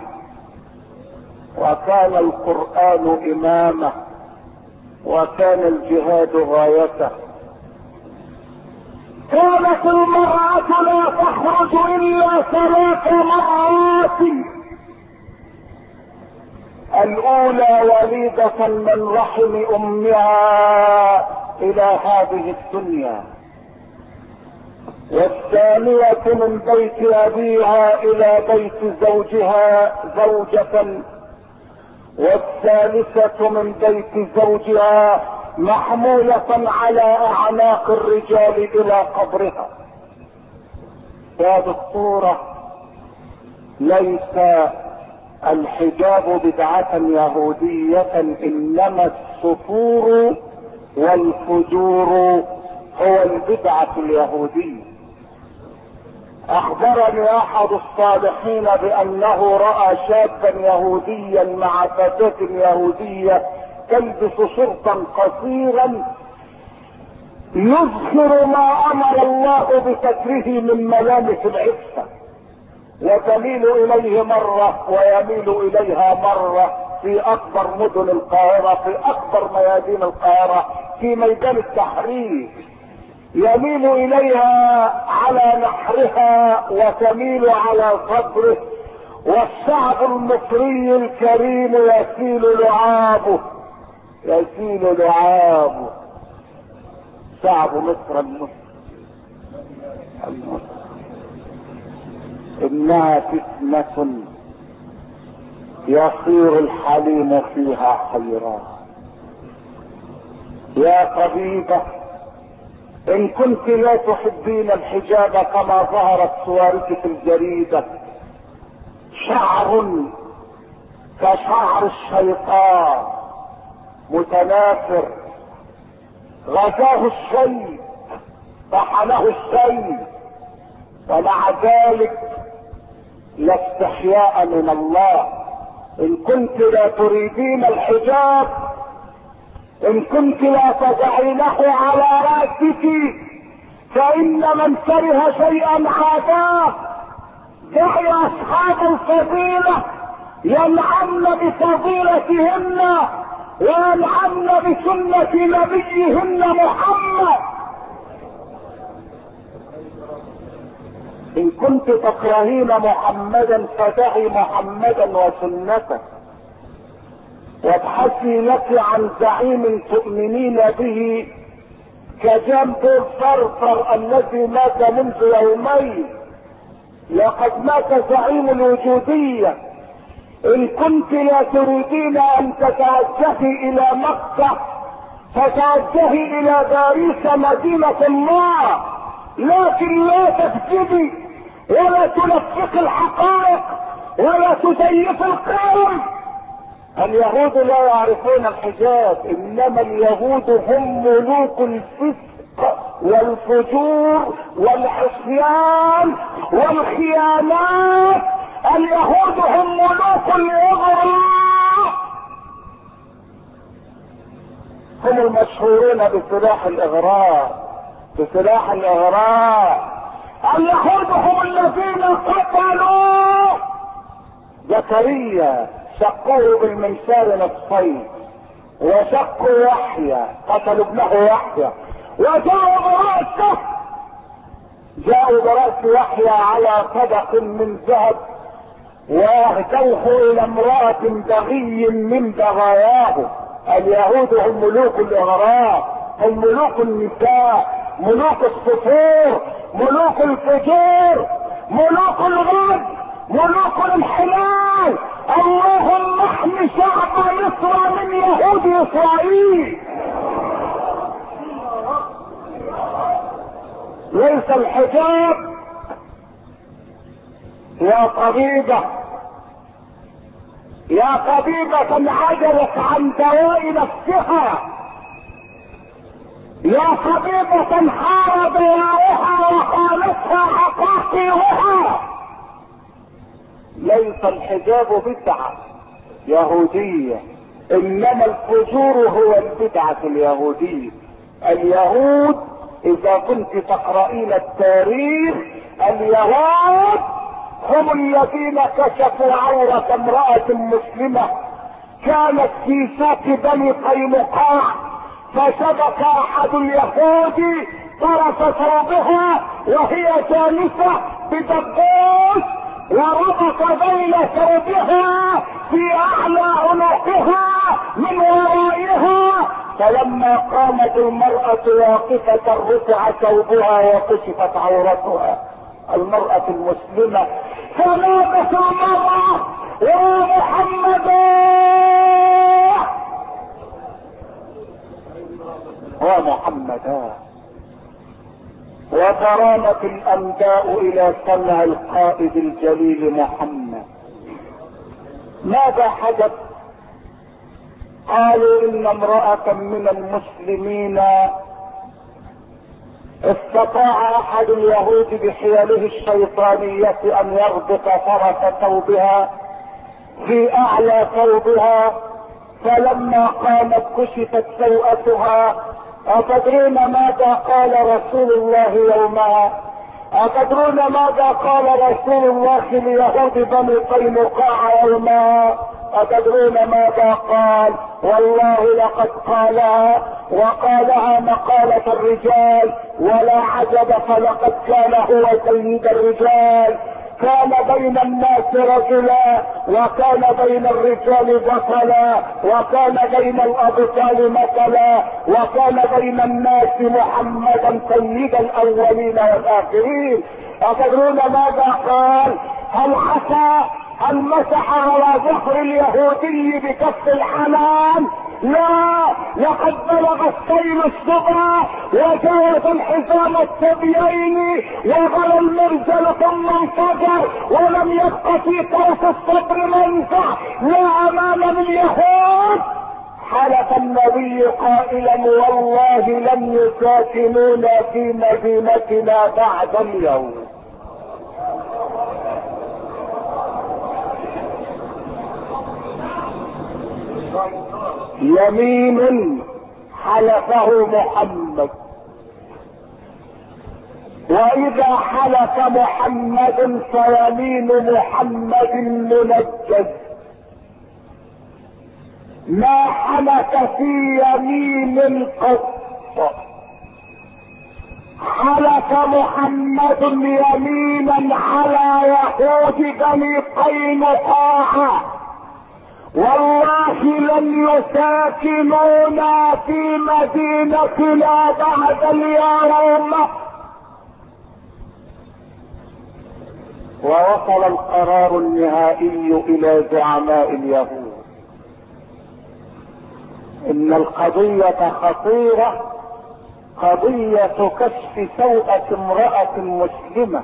A: وكان القرآن امامه، وكان الجهاد غايته. كانت المرأة لا تخرج الا 3 مرات. الاولى وليدة من رحم امها الى هذه الدنيا، والثانية من بيت ابيها الى بيت زوجها زوجة، والثالثة من بيت زوجها محمولة على اعناق الرجال الى قبرها. هذه الصورة ليس الحجاب بدعة يهودية، انما السفور والفجور هو البدعة اليهودية. اخبرني احد الصالحين بانه رأى شابا يهوديا مع فتاة يهودية تلبس شرطا قصيرا يذكر ما امر الله بستره من ملامس العفة، وتميل اليه مرة ويميل اليها مرة في اكبر مدن القاهرة، في اكبر ميادين القاهرة، في ميدان التحرير يميل اليها على نحرها وتميل على صدره، والشعب المصري الكريم يسيل لعابه، يسيل لعابه. شعب مصر المسلم انها فتنة يصير الحليم فيها حيران. يا طبيبة ان كنت لا تحبين الحجاب كما ظهرت صورك في الجريدة، شعر كشعر الشيطان متنافر، غزاه الشيء، طحنه الشيء، ومع ذلك لا استحياء من الله. ان كنت لا تريدين الحجاب، ان كنت لا تضعينه على رأسك، فان من كره شيئا عاداه. دعي اصحاب الفضيلة ينعمن بفضيلتهن وينعمن بسنة نبيهن محمد. ان كنت تكرهين محمدا فدعي محمدا وسنته، وابحثي لك عن زعيم تؤمنين به كجنب الفرفر الذي مات منذ يومين. لقد مات زعيم الوجودية. ان كنت لا تريدين ان تتوجهي الى مكة فتوجهي الى باريس مدينة الله، لكن لا تكذبي ولا تلفق الحقائق ولا تزيف القوم. اليهود لا يعرفون الحجاب، انما اليهود هم ملوك الفسق والفجور والعصيان والخيانات. اليهود هم ملوك الاغراء، هم المشهورون بسلاح الاغراء، بسلاح الاغراء. اليهود هم الذين قتلوا زكريا، شقوه بالمنشار نصفين، وشقوا يحيى، قتلوا ابنه يحيى، وجاءوا برأسه، جاءوا برأس يحيى على طبق من ذهب، واهدوه الى امرأة بغي من بغاياه. اليهود هم ملوك الاغراء، هم ملوك النساء، ملوك الصفور، ملوك الفجور، ملوك الغد، ملوك الانحلال. اللهم احمي شعب مصر من يهود اسرائيل. ليس الحجاب يا طبيبة، يا طبيبة عجلت عن دواء نفسها، يا طبيبة حار دواؤها وخالتها عقاقيرها. ليس الحجاب بدعة يهودية، انما الفجور هو البدعة اليهودية. اليهود اذا كنت تقرأين التاريخ، اليهود هم الذين كشفوا عورة امرأة مسلمة كانت في سوق بني قينقاع، فشبك احد اليهود طرف ثوبها وهي جالسة بدبوس، وربط بين ثوبها في اعلى عنقها من ورائها، فلما قامت المرأة واقفة رفع ثوبها وكشفت عورتها. المرأة المسلمة فنادت المرأة يا محمد، يا محمد، وترامت الانباء الى سمع القائد الجليل محمد. ماذا حدث؟ قالوا ان امرأة من المسلمين استطاع احد اليهود بحيله الشيطانية ان يربط طرف ثوبها في اعلى ثوبها، فلما قامت كشفت سوءتها. أتدرون ماذا قال رسول الله يومها؟ أتدرون ماذا قال رسول الله ليهود بني قينقاع يومها؟ أتدرون ماذا قال؟ والله لقد قالها، وقالها مقالة الرجال، ولا عجب، فلقد كان هو سيد الرجال. كان بين الناس رجلا، وكان بين الرجال بطلا، وكان بين الابطال مثلا، وكان بين الناس محمدا سيد الاولين والاخرين. أتدرون ماذا قال؟ هل عسى هل مسح على ظهر اليهودي بكف الحنان؟ لا، لقد بلغ السيل الصبا وجاوز الحزام الثديين وغلى المرجل ثم انفجر، ولم يبق في طرف الصدر منزع لا امام اليهود. حلف النبي قائلا والله لن يساكنونا في مدينتنا بعد اليوم. يمين حلفه محمد، واذا حلف محمد فيمين محمد منجز، ما حلف في يمين قط. حلف محمد يمينا على يهود بني قينقاع والله لن يساكنونا في مدينتنا بعد اليوم. ووصل القرار النهائي الى زعماء اليهود ان القضية خطيرة، قضية كشف سوءة امرأة مسلمة،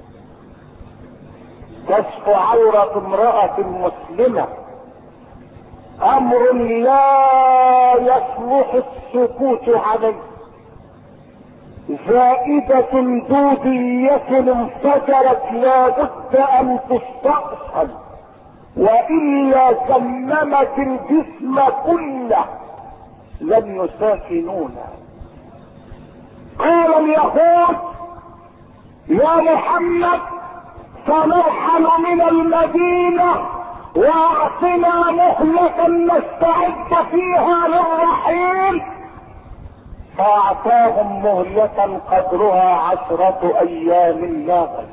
A: كشف عورة امرأة مسلمة، امر لا يصلح السكوت عليه، زائدة دودية انفجرت لا بد ان تستأصل والا سممت الجسم كله. لن يساكنونا. قال اليهود يا محمد سنرحل من المدينة واعطنا مهلة نستعد فيها للرحيل. فاعطاهم مهلة قدرها 10 ايام لا غير.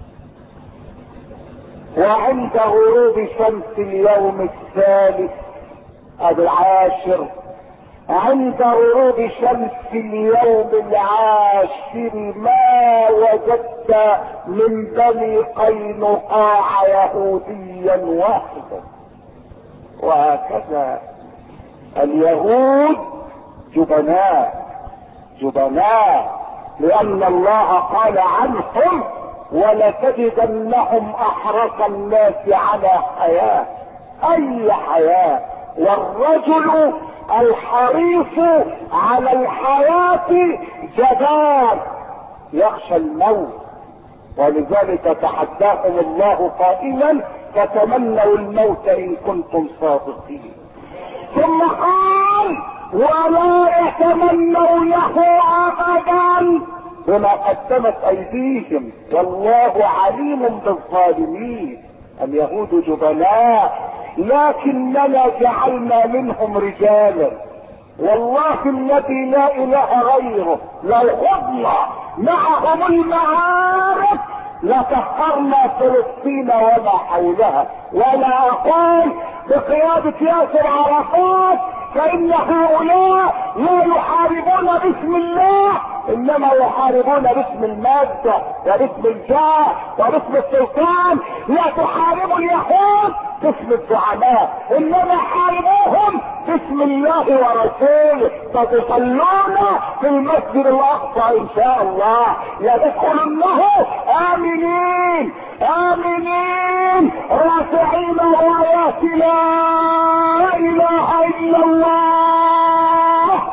A: وعند غروب شمس اليوم الثالث العاشر، عند غروب شمس اليوم العاشر ما وجدت من بني قينقاع يهوديا واحدا. وهكذا اليهود جبناء جبناء، لان الله قال عنهم ولتجدنهم احرص الناس على حياة. اي حياة؟ والرجل الحريص على الحياة جبان يخشى الموت، ولذلك تحداهم الله قائلا فتمنوا الموت ان كنتم صادقين. ثم قال ولا يتمنونه ابدا بما قدمت ايديهم والله عليم بالظالمين. اليهود جبناء لكننا جعلنا منهم رجالا، والله الذي لا اله غيره لو خضنا معهم المعارك لسخرنا فلسطين وما حولها. ولا اقول بقيادة ياسر عرفات فان هؤلاء لا يحاربون باسم الله، انما يحاربون باسم المادة وباسم الجاه وباسم السلطان. لا تحاربوا اليهود باسم الزعماء، انما حاربوهم باسم الله ورسوله. فتصلون في المسجد الاقصى ان شاء الله يدخلنه امنين امنين رافعين رايات لا اله الا الله.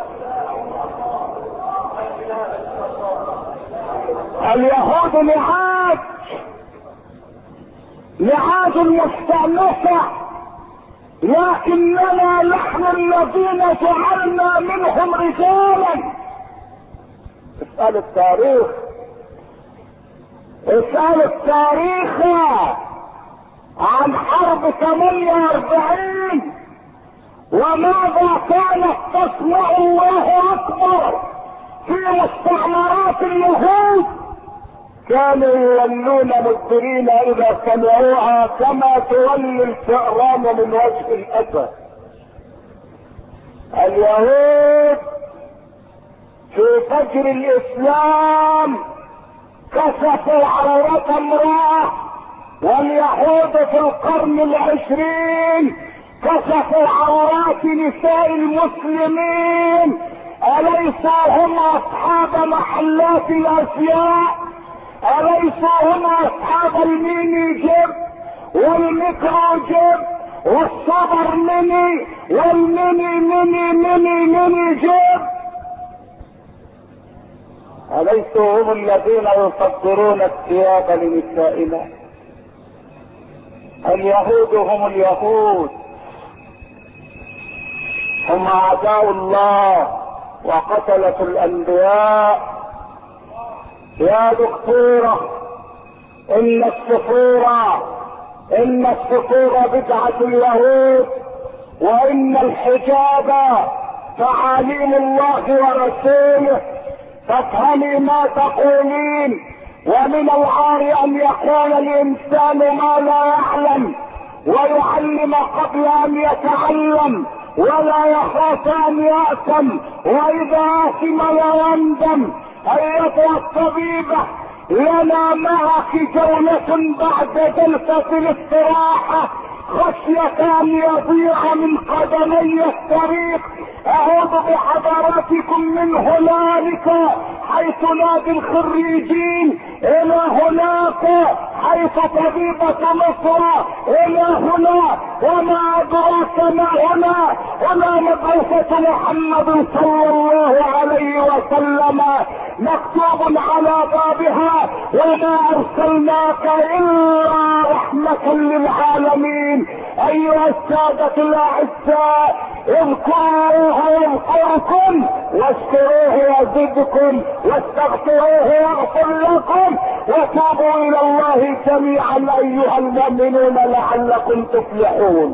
A: اليهود لعاج مستأنفة، لكننا نحن الذين جعلنا منهم رجالا. اسأل التاريخ، اسأل التاريخ عن حرب 48 وماذا كانت تصنع الله اكبر في مستعمرات اليهود. كانوا يولون مدبرين اذا سمعوها كما تولي الفئران من وجه الاسد. اليهود في فجر الاسلام كشفوا عورة امرأة، واليهود في القرن 20 كشفوا عورات نساء المسلمين. أليسوا هم اصحاب محلات الاشياء؟ أليسوا هم اصحاب الميني جيب والميكرو جيب والصبر مني والمني مني مني مني جيب. أليسوا هم الذين يصدرون الثياب لنسائنا؟ اليهود هم اليهود، هم أعداء الله وقتلة الأنبياء. يا دكتورة، إن السفور بدعة اليهود، وإن الحجاب تعاليم الله ورسوله، فافهمي ما تقولين. ومن العار أن يقول الإنسان ما لا يعلم، ويعلم قبل أن يتعلم، ولا يخاف أن يأثم، وإذا آثم لا يندم. أيتها الطبيبة، لنا معك جولة بعد جلسة الاستراحة، خشية أن يضيع من قدمي الطريق. أعوذ بحضراتكم من هنالك حيث نادي الخريجين إلى هناك حيث طبيبة مصر، إلى هنا وما أدراك ما هنا. هنا مدرسة محمد صلى الله عليه وسلم مكتوب على بابها: وما أرسلناك إلا رحمة للعالمين. أيها السادة الأعزاء، اذكروه يذكركم، واشكروه يزدكم، واستغفروه يغفر لكم، وتوبوا إلى الله جميعا أيها المؤمنون لعلكم تفلحون.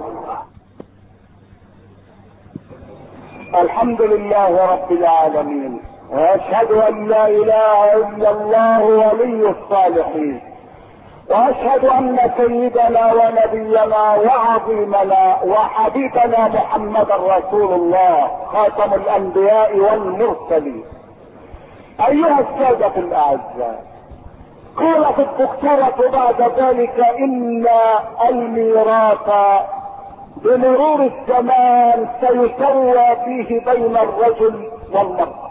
A: الحمد لله رب العالمين، واشهد ان لا اله الا الله ولي الصالحين، واشهد ان سيدنا ونبينا وعظيمنا وحبيبنا محمدا رسول الله خاتم الانبياء والمرسلين. ايها السادة الاعزاء، قالت الدكتورة بعد ذلك: ان الميراث بمرور الزمان سيسوى فيه بين الرجل والمرأة،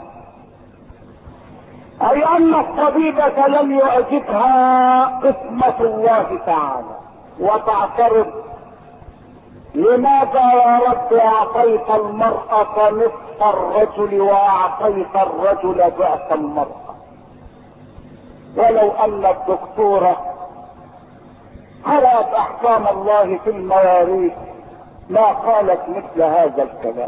A: اي ان الطبيبة لم يعجبها قسمة الله تعالى، وتعترض: لماذا يا رب اعطيت المرأة نصف الرجل واعطيت الرجل ضعف المرأة؟ ولو ان الدكتورة قرأت احكام الله في المواريث ما قالت مثل هذا الكلام.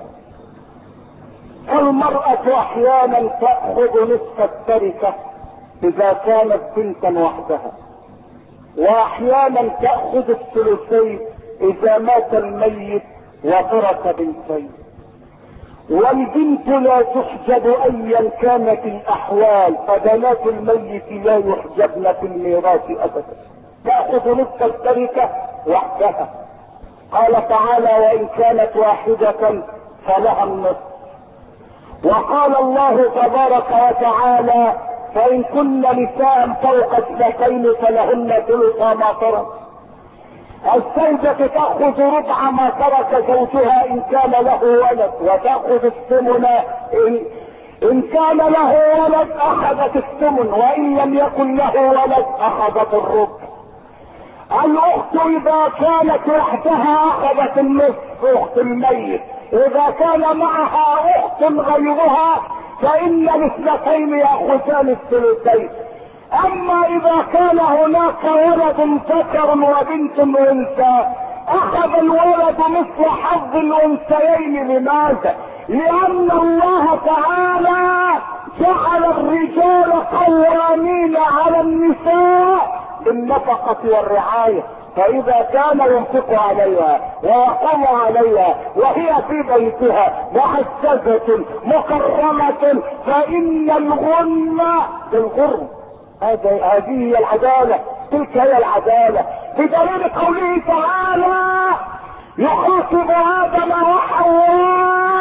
A: المرأة احيانا تأخذ نصف التركة اذا كانت بنتا وحدها، واحيانا تأخذ الثلثين اذا مات الميت وترك بنتين. والبنت لا تحجب ايا كانت الاحوال، فبنات الميت لا يحجبن في الميراث ابدا، تأخذ نصف التركة وحدها. قال تعالى: وان كانت واحدة فلها النصف. وقال الله تبارك وتعالى: فان كن نساء فوق اثنتين فلهن ثلث ما ترك. الزوجة تأخذ ربع ما ترك زوجها ان كان له ولد، وتأخذ الثمن ان كان له ولد اخذت الثمن، وان لم يكن له ولد اخذت الربع. الاخت اذا كانت وحدها اخذت النصف، اخت الميت. اذا كان معها اخت غيرها فان الاثنتين ياخذان الثلثين. اما اذا كان هناك ولد ذكر وبنت انثى اخذ الولد مثل حظ الانثيين. لماذا؟ لان الله تعالى جعل الرجال قوامين على النساء بالنفقة والرعاية، فاذا كان ينفق عليها ويقوم عليها وهي في بيتها معززة مكرمة فان الغنم بالغرم. هذه هي العدالة، تلك هي العدالة، بدليل قوله تعالى: يخاطب آدم وحواء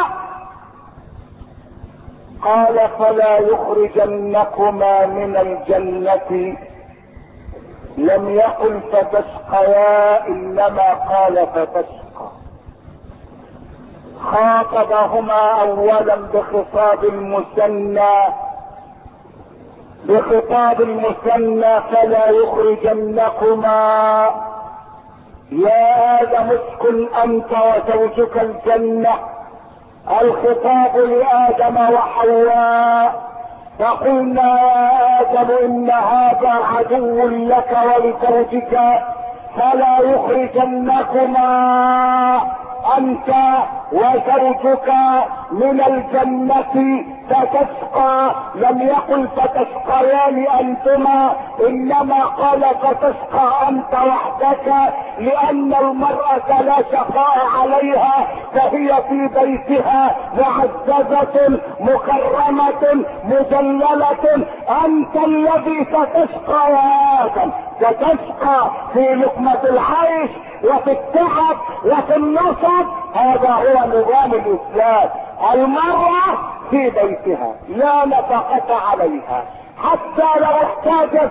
A: قال: فلا يخرجنكما من الجنة. لم يقل فتشقيا، انما قال فتشقى. خاطبهما اولا بخطاب المثنى فلا يخرجنكما، يا آدم اسكن أنت وزوجك الجنة. الخطاب لآدم وحواء. فقلنا يا آدم إن هذا عدو لك ولزوجك فلا يخرجنكما أنت وزوجك من الجنة فتشقى. لم يقل فتشقيان أنتما، إنما قال فتشقى أنت وحدك، لأن المرأة لا شقاء عليها، فهي في بيتها معززة مكرمة مجللة. أنت الذي ستشقى يا آدم، ستشقى في لقمة العيش وفي التعب وفي النصب. هذا هو نظام الإسلام. المرأة في بيتها لا نفقة عليها، حتى لو احتاج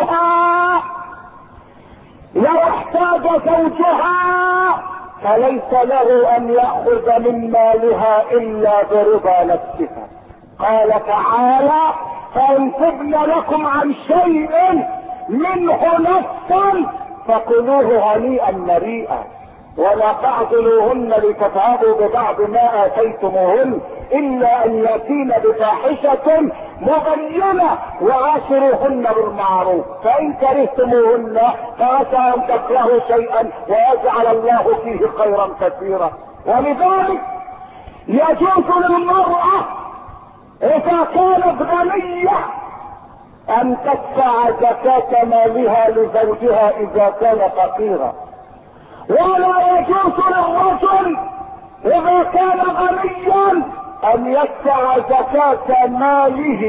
A: زوجها فليس له ان يأخذ من مالها الا برضا نفسها. قال تعالى: فان تبن لكم عن شيء منه نفسا فكلوه هنيئا مريئا، ولا تعضلوهن لتذهبوا ببعض ما اتيتموهن الا ان ياتين بفاحشة مبينة وعاشروهن بالمعروف، فان كرهتموهن فعسى ان تكرهوا شيئا ويجعل الله فيه خيرا كثيرا. ولذلك يجوز للمرأة اذا كانت غنية ان تدفع زكاة مالها لزوجها اذا كان فقيرا، ولا يجوز للرجل اذا كان غنيا ان يدفع زكاة ماله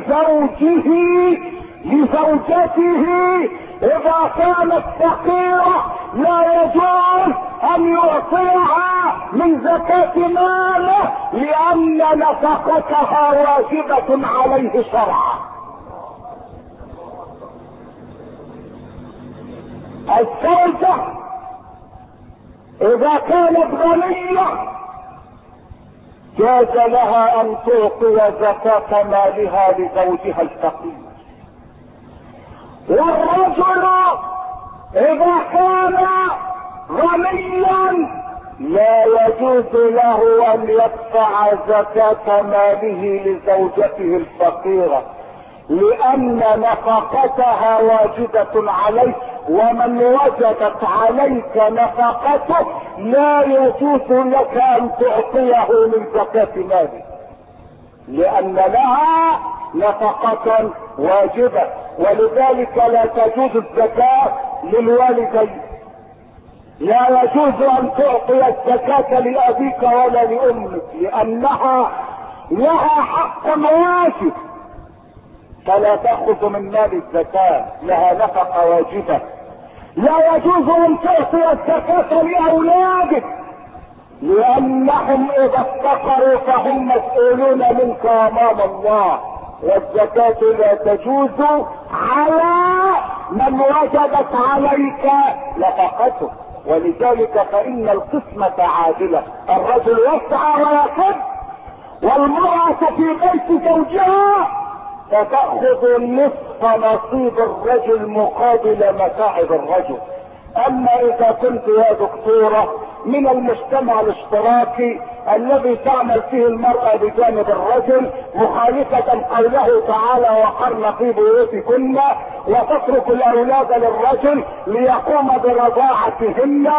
A: لزوجته اذا كانت فقيرة. لا يجوز ان يعطيها من زكاة ماله لان نفقتها واجبة عليه شرعا. الزوجة اذا كانت غنية جاز لها ان تعطي زكاة مالها لزوجها الفقير. والرجل اذا كان غنيا لا يجوز له ان يدفع زكاة ماله لزوجته الفقيرة لان نفقتها واجبة عليه، ومن وجبت عليك نفقته لا يجوز لك ان تعطيه من زكاة ماله لان لها نفقة واجبة. ولذلك لا تجوز الزكاة للوالدين، لا يجوز ان تعطي الزكاة لابيك ولا لامك لانها لها حق واجب، فلا تأخذ من مال الزكاة، لها نفقة واجبة. لا يجوز ان تعطي الزكاة لاولادك لانهم اذا افتقروا فهم مسؤولون منك امام الله، والزكاة لا تجوز على من وجبت عليك نفقته. ولذلك فان القسمة عادلة، الرجل يسعى ويكد والمرأة في بيت زوجها فتأخذ نصف نصيب الرجل مقابل متاعب الرجل. اما اذا كنت يا دكتورة من المجتمع الاشتراكي الذي تعمل فيه المرأة بجانب الرجل مخالفة قوله تعالى: وقرن في بيوتكن، وتترك الاولاد للرجل ليقوم برضاعتهن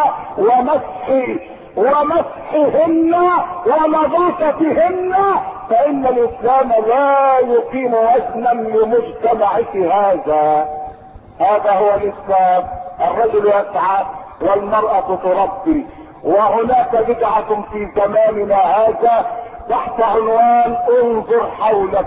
A: ومسحهن ونظافتهن، فان الاسلام لا يقيم وزنا لمجتمعك هذا هو الاسلام. الرجل يسعى والمرأة تربي. وهناك بدعة في زماننا هذا تحت عنوان انظر حولك.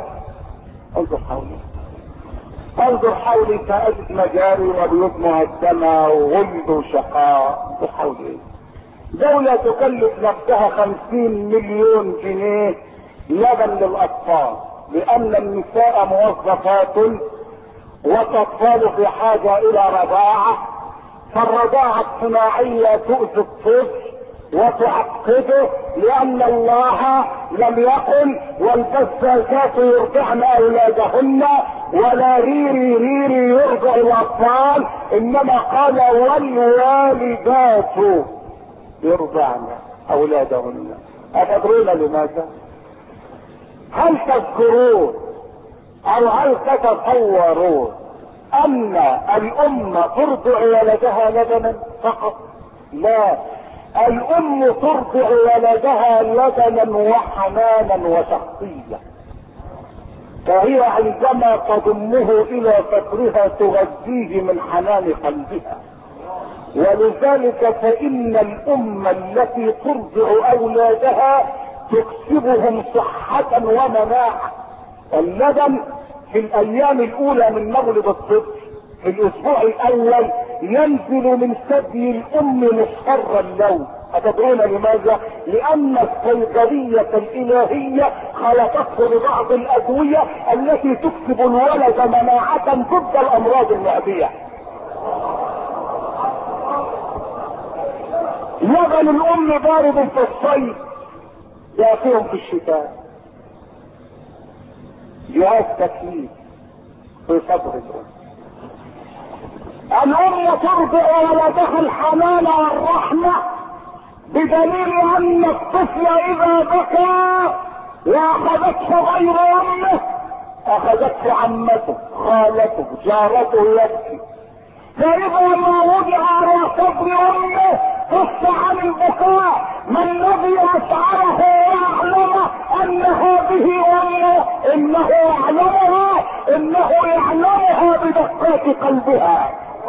A: انظر حولي فاجد مجاري وبيوت مهدمة وغلد وشقاء. انظر حولي. دولة تكلف نفسها 50 مليون جنيه لبن للاطفال لان النساء موظفات والاطفال في حاجة الى رضاعة، فالرضاعة الصناعية تؤذي الطفل وتعقده، لان الله لم يقل والبزازات يرضعن اولادهن ولا ريري يرضع الاطفال، انما قال والوالدات يرضعن اولادهن. أتدرون لماذا؟ هل تذكرون او هل تتصورون ان الام ترضع ولدها لبنا فقط؟ لا، الام ترضع ولدها لبنا وحنانا وشخصية، فهي عندما تضمه الى صدرها تغذيه من حنان قلبها. ولذلك فان الام التي ترضع اولادها تكسبهم صحة ومناعة. اللبن في الايام الاولى من مولد الطفل في الاسبوع الاول ينزل من ثدي الام مصفر اللون. أتدرون لماذا؟ لان الصيدلية الالهية خلقته ببعض الادوية التي تكسب الولد مناعة ضد الامراض المعدية. لبن الام بارد في الصيف يأتيهم في الشتاء. جهاز تكليف في صدر الام ترضع ولدها الحنان والرحمة، بدليل ان الطفل اذا بكى واخذته غير امه اخذته عمته خالته جارته يبكي، فاذا ما وضع على صدر امه قص عن البكاء. ما الذي اشعره ويعلمه ان هذه امه؟ انه يعلمها بدقات قلبها.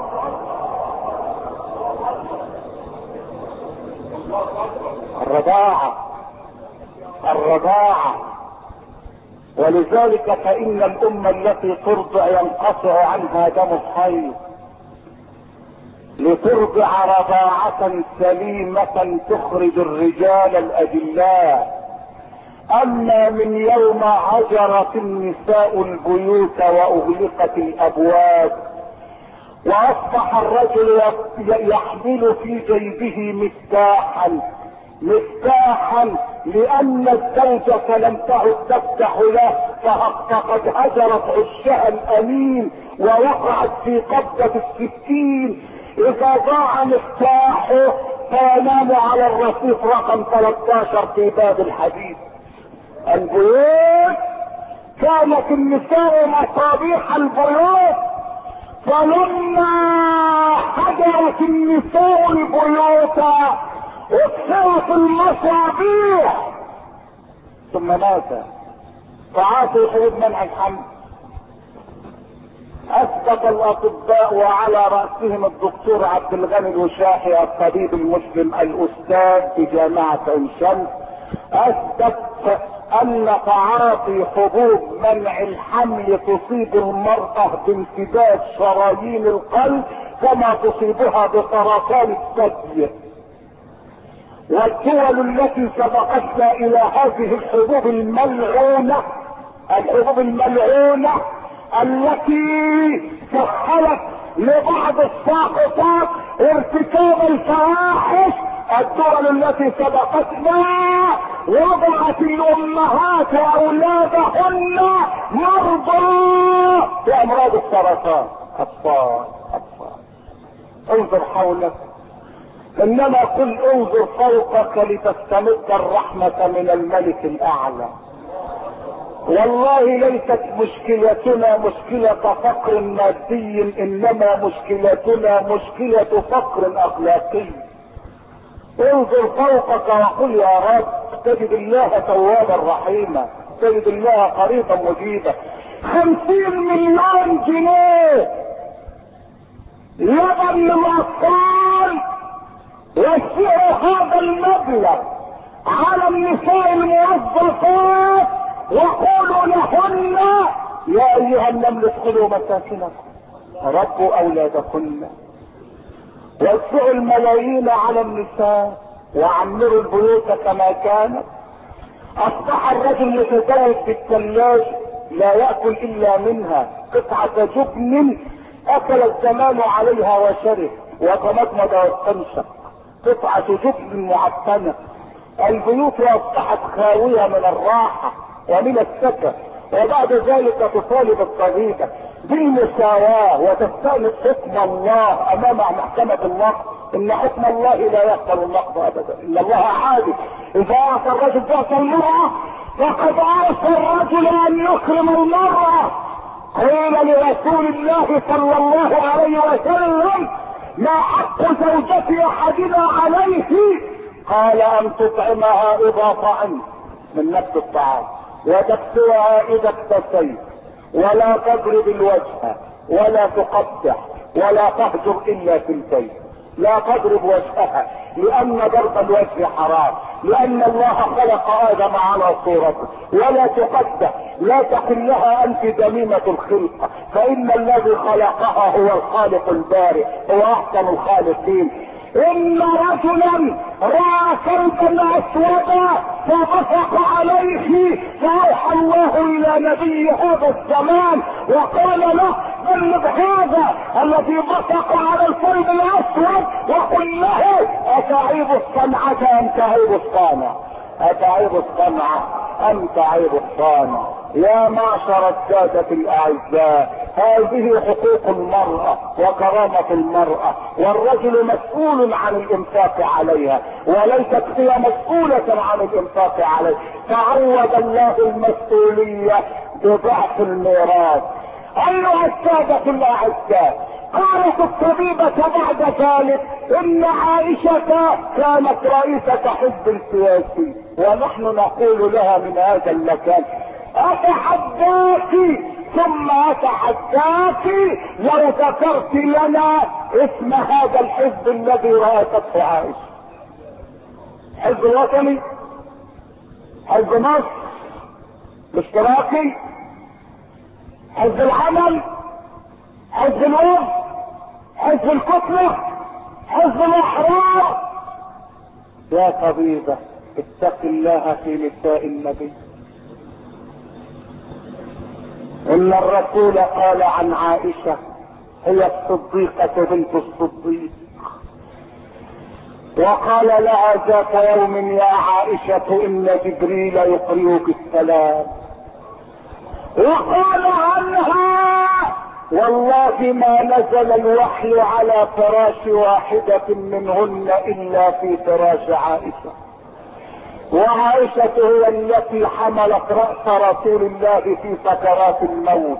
A: الرضاعة. ولذلك فان الام التي ترضع ينقطع عنها دم الحيض لترضع رضاعة سليمة تخرج الرجال الأجلاء. أما من يوم هجرت النساء البيوت وأغلقت الأبواب وأصبح الرجل يحمل في جيبه مفتاحا لأن الزوجة لم تعد تفتح له، فقد هجرت عشها الأمين ووقعت في قبضة السكين. إذا ضاع مفتاحه فينام على الرصيف رقم 13 في باب الحديد. البيوت كانت النساء مصابيح البيوت، فلما هجرت النساء البيوت اكسرت المصابيح ثم مات. فعاطوا حدود منع الحمل. اثبت الاطباء وعلى رأسهم الدكتور عبد الغني الوشاحي الطبيب المسلم الاستاذ في جامعة عين شمس، اثبت ان تعاطي حبوب منع الحمل تصيب المرأة بانسداد شرايين القلب كما تصيبها بسرطان الثدي. والدول التي سبقتنا الى هذه الحبوب الملعونة التي سهلت لبعض الساقطات ارتكاب الفواحش، الدول التي سبقتنا وضعت الامهات اولادهن مرضى بامراض السرطان. اطفال انظر حولك، انما قل انظر فوقك لتستمد الرحمة من الملك الاعلى. والله ليست مشكلتنا مشكلة فقر مادي، انما مشكلتنا مشكلة فقر اخلاقي. انظر فوقك وقل يا رب، تجد الله توابا رحيما، تجد الله قريبا مجيبا. 50 مليون جنيه لبن للاطفال، وسعوا هذا المبلغ على النساء الموظفات وقولوا لهن يا ايها النمل ادخلوا مساكنكم ربوا اولادكن. وسعوا الملايين على النساء وعمروا البيوت كما كانت. اصبح الرجل يتزوج بالثلاجة لا يأكل الا منها قطعة جبن اكل الزمان عليها وشرب وتمضمض واستنشق. قطعة جبن معفنة. البيوت اصبحت خاوية من الراحة ومن السكن. وبعد ذلك تطالب الطبيبة بالمساواة وتستأنف حكم الله امام محكمة النقض. ان حكم الله لا يقبل النقض ابدا، ان الله عادل. اذا اعطى الرجل بعث المرأة فقد اعطى الرجل ان يكرم المرأة. قيل لرسول الله صلى الله عليه وسلم: ما حق زوجة احدنا عليه؟ قال: ان تطعمها اذا طعمت من نفس الطعام، وتكسوها اذا اكتسيت، ولا تضرب الوجه، ولا تقبح، ولا تهجر الا في البيت. لا تضرب وجهها لان ضرب الوجه حرام، لان الله خلق ادم على صورته. ولا تقبح، لا تقل لها انت دميمة الخلقة، فان الذي خلقها هو الخالق البارئ، هو احسن الخالقين. ان رجلا راى كلبا اسودا فبصق عليه، فاوحى الله الى نبي هذا الزمان وقال له: بلغ هذا الذي بصق على الكلب الاسود وقل له: اتعيب الصنعة ام تعيب الصانع؟ اتعيب الصنعة ام تعيب الصانع؟ يا معشر السادة الاعزاء، هذه حقوق المرأة وكرامة المرأة، والرجل مسؤول عن الانفاق عليها، وليست هي مسؤولة عن الانفاق عليه. تعود الله المسؤولية بضعف الميراث. ايها السادة الاعزاء، قالت الطبيبة بعد ذلك: ان عائشة كانت رئيسة حزب سياسي، ونحن نقول لها من هذا المكان: اتحداك ثم اتحداك لو ذكرت لنا اسم هذا الحزب الذي رأسته عائشة. حزب الوطني، حزب مصر، الاشتراكي، حزب العمل، حزب الوفد، حزب الكتلة، حزب الاحرار. يا طبيبة اتق الله في نساء النبي. ان الرسول قال عن عائشة: هي الصديقة بنت الصديق. وقال لها ذات يوم: يا عائشة ان جبريل يقرئك السلام. وقال عنها: والله ما نزل الوحي على فراش واحدة منهن الا في فراش عائشة. وعائشة هي التي حملت رأس رسول الله في سكرات الموت.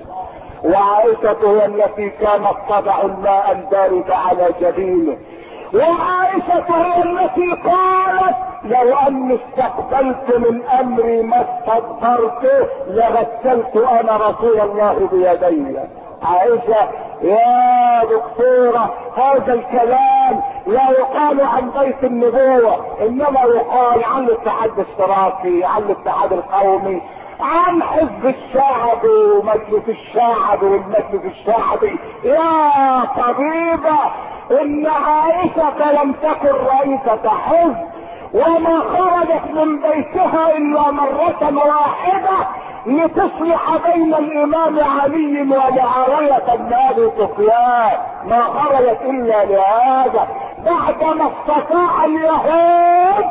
A: وعائشة هي التي كانت تضع الماء البارد على جبينه. وعائشة هي التي قالت: لو اني استقبلت من امري ما استدبرته لغسلت انا رسول الله بيدي. عائشة يا دكتورة، هذا الكلام لا يقال عن بيت النبوة، انما يقال عن الاتحاد الاشتراكي، عن الاتحاد القومي، عن حزب الشعب ومجلس الشعب والمجلس الشعبي. يا طبيبة، ان عائشة لم تكن رئيسة حزب، وما خرجت من بيتها الا مرة واحدة لتصلح بين الامام علي ومعاوية بن ابي سفيان. ما خرجت الا لهذا، بعدما استطاع اليهود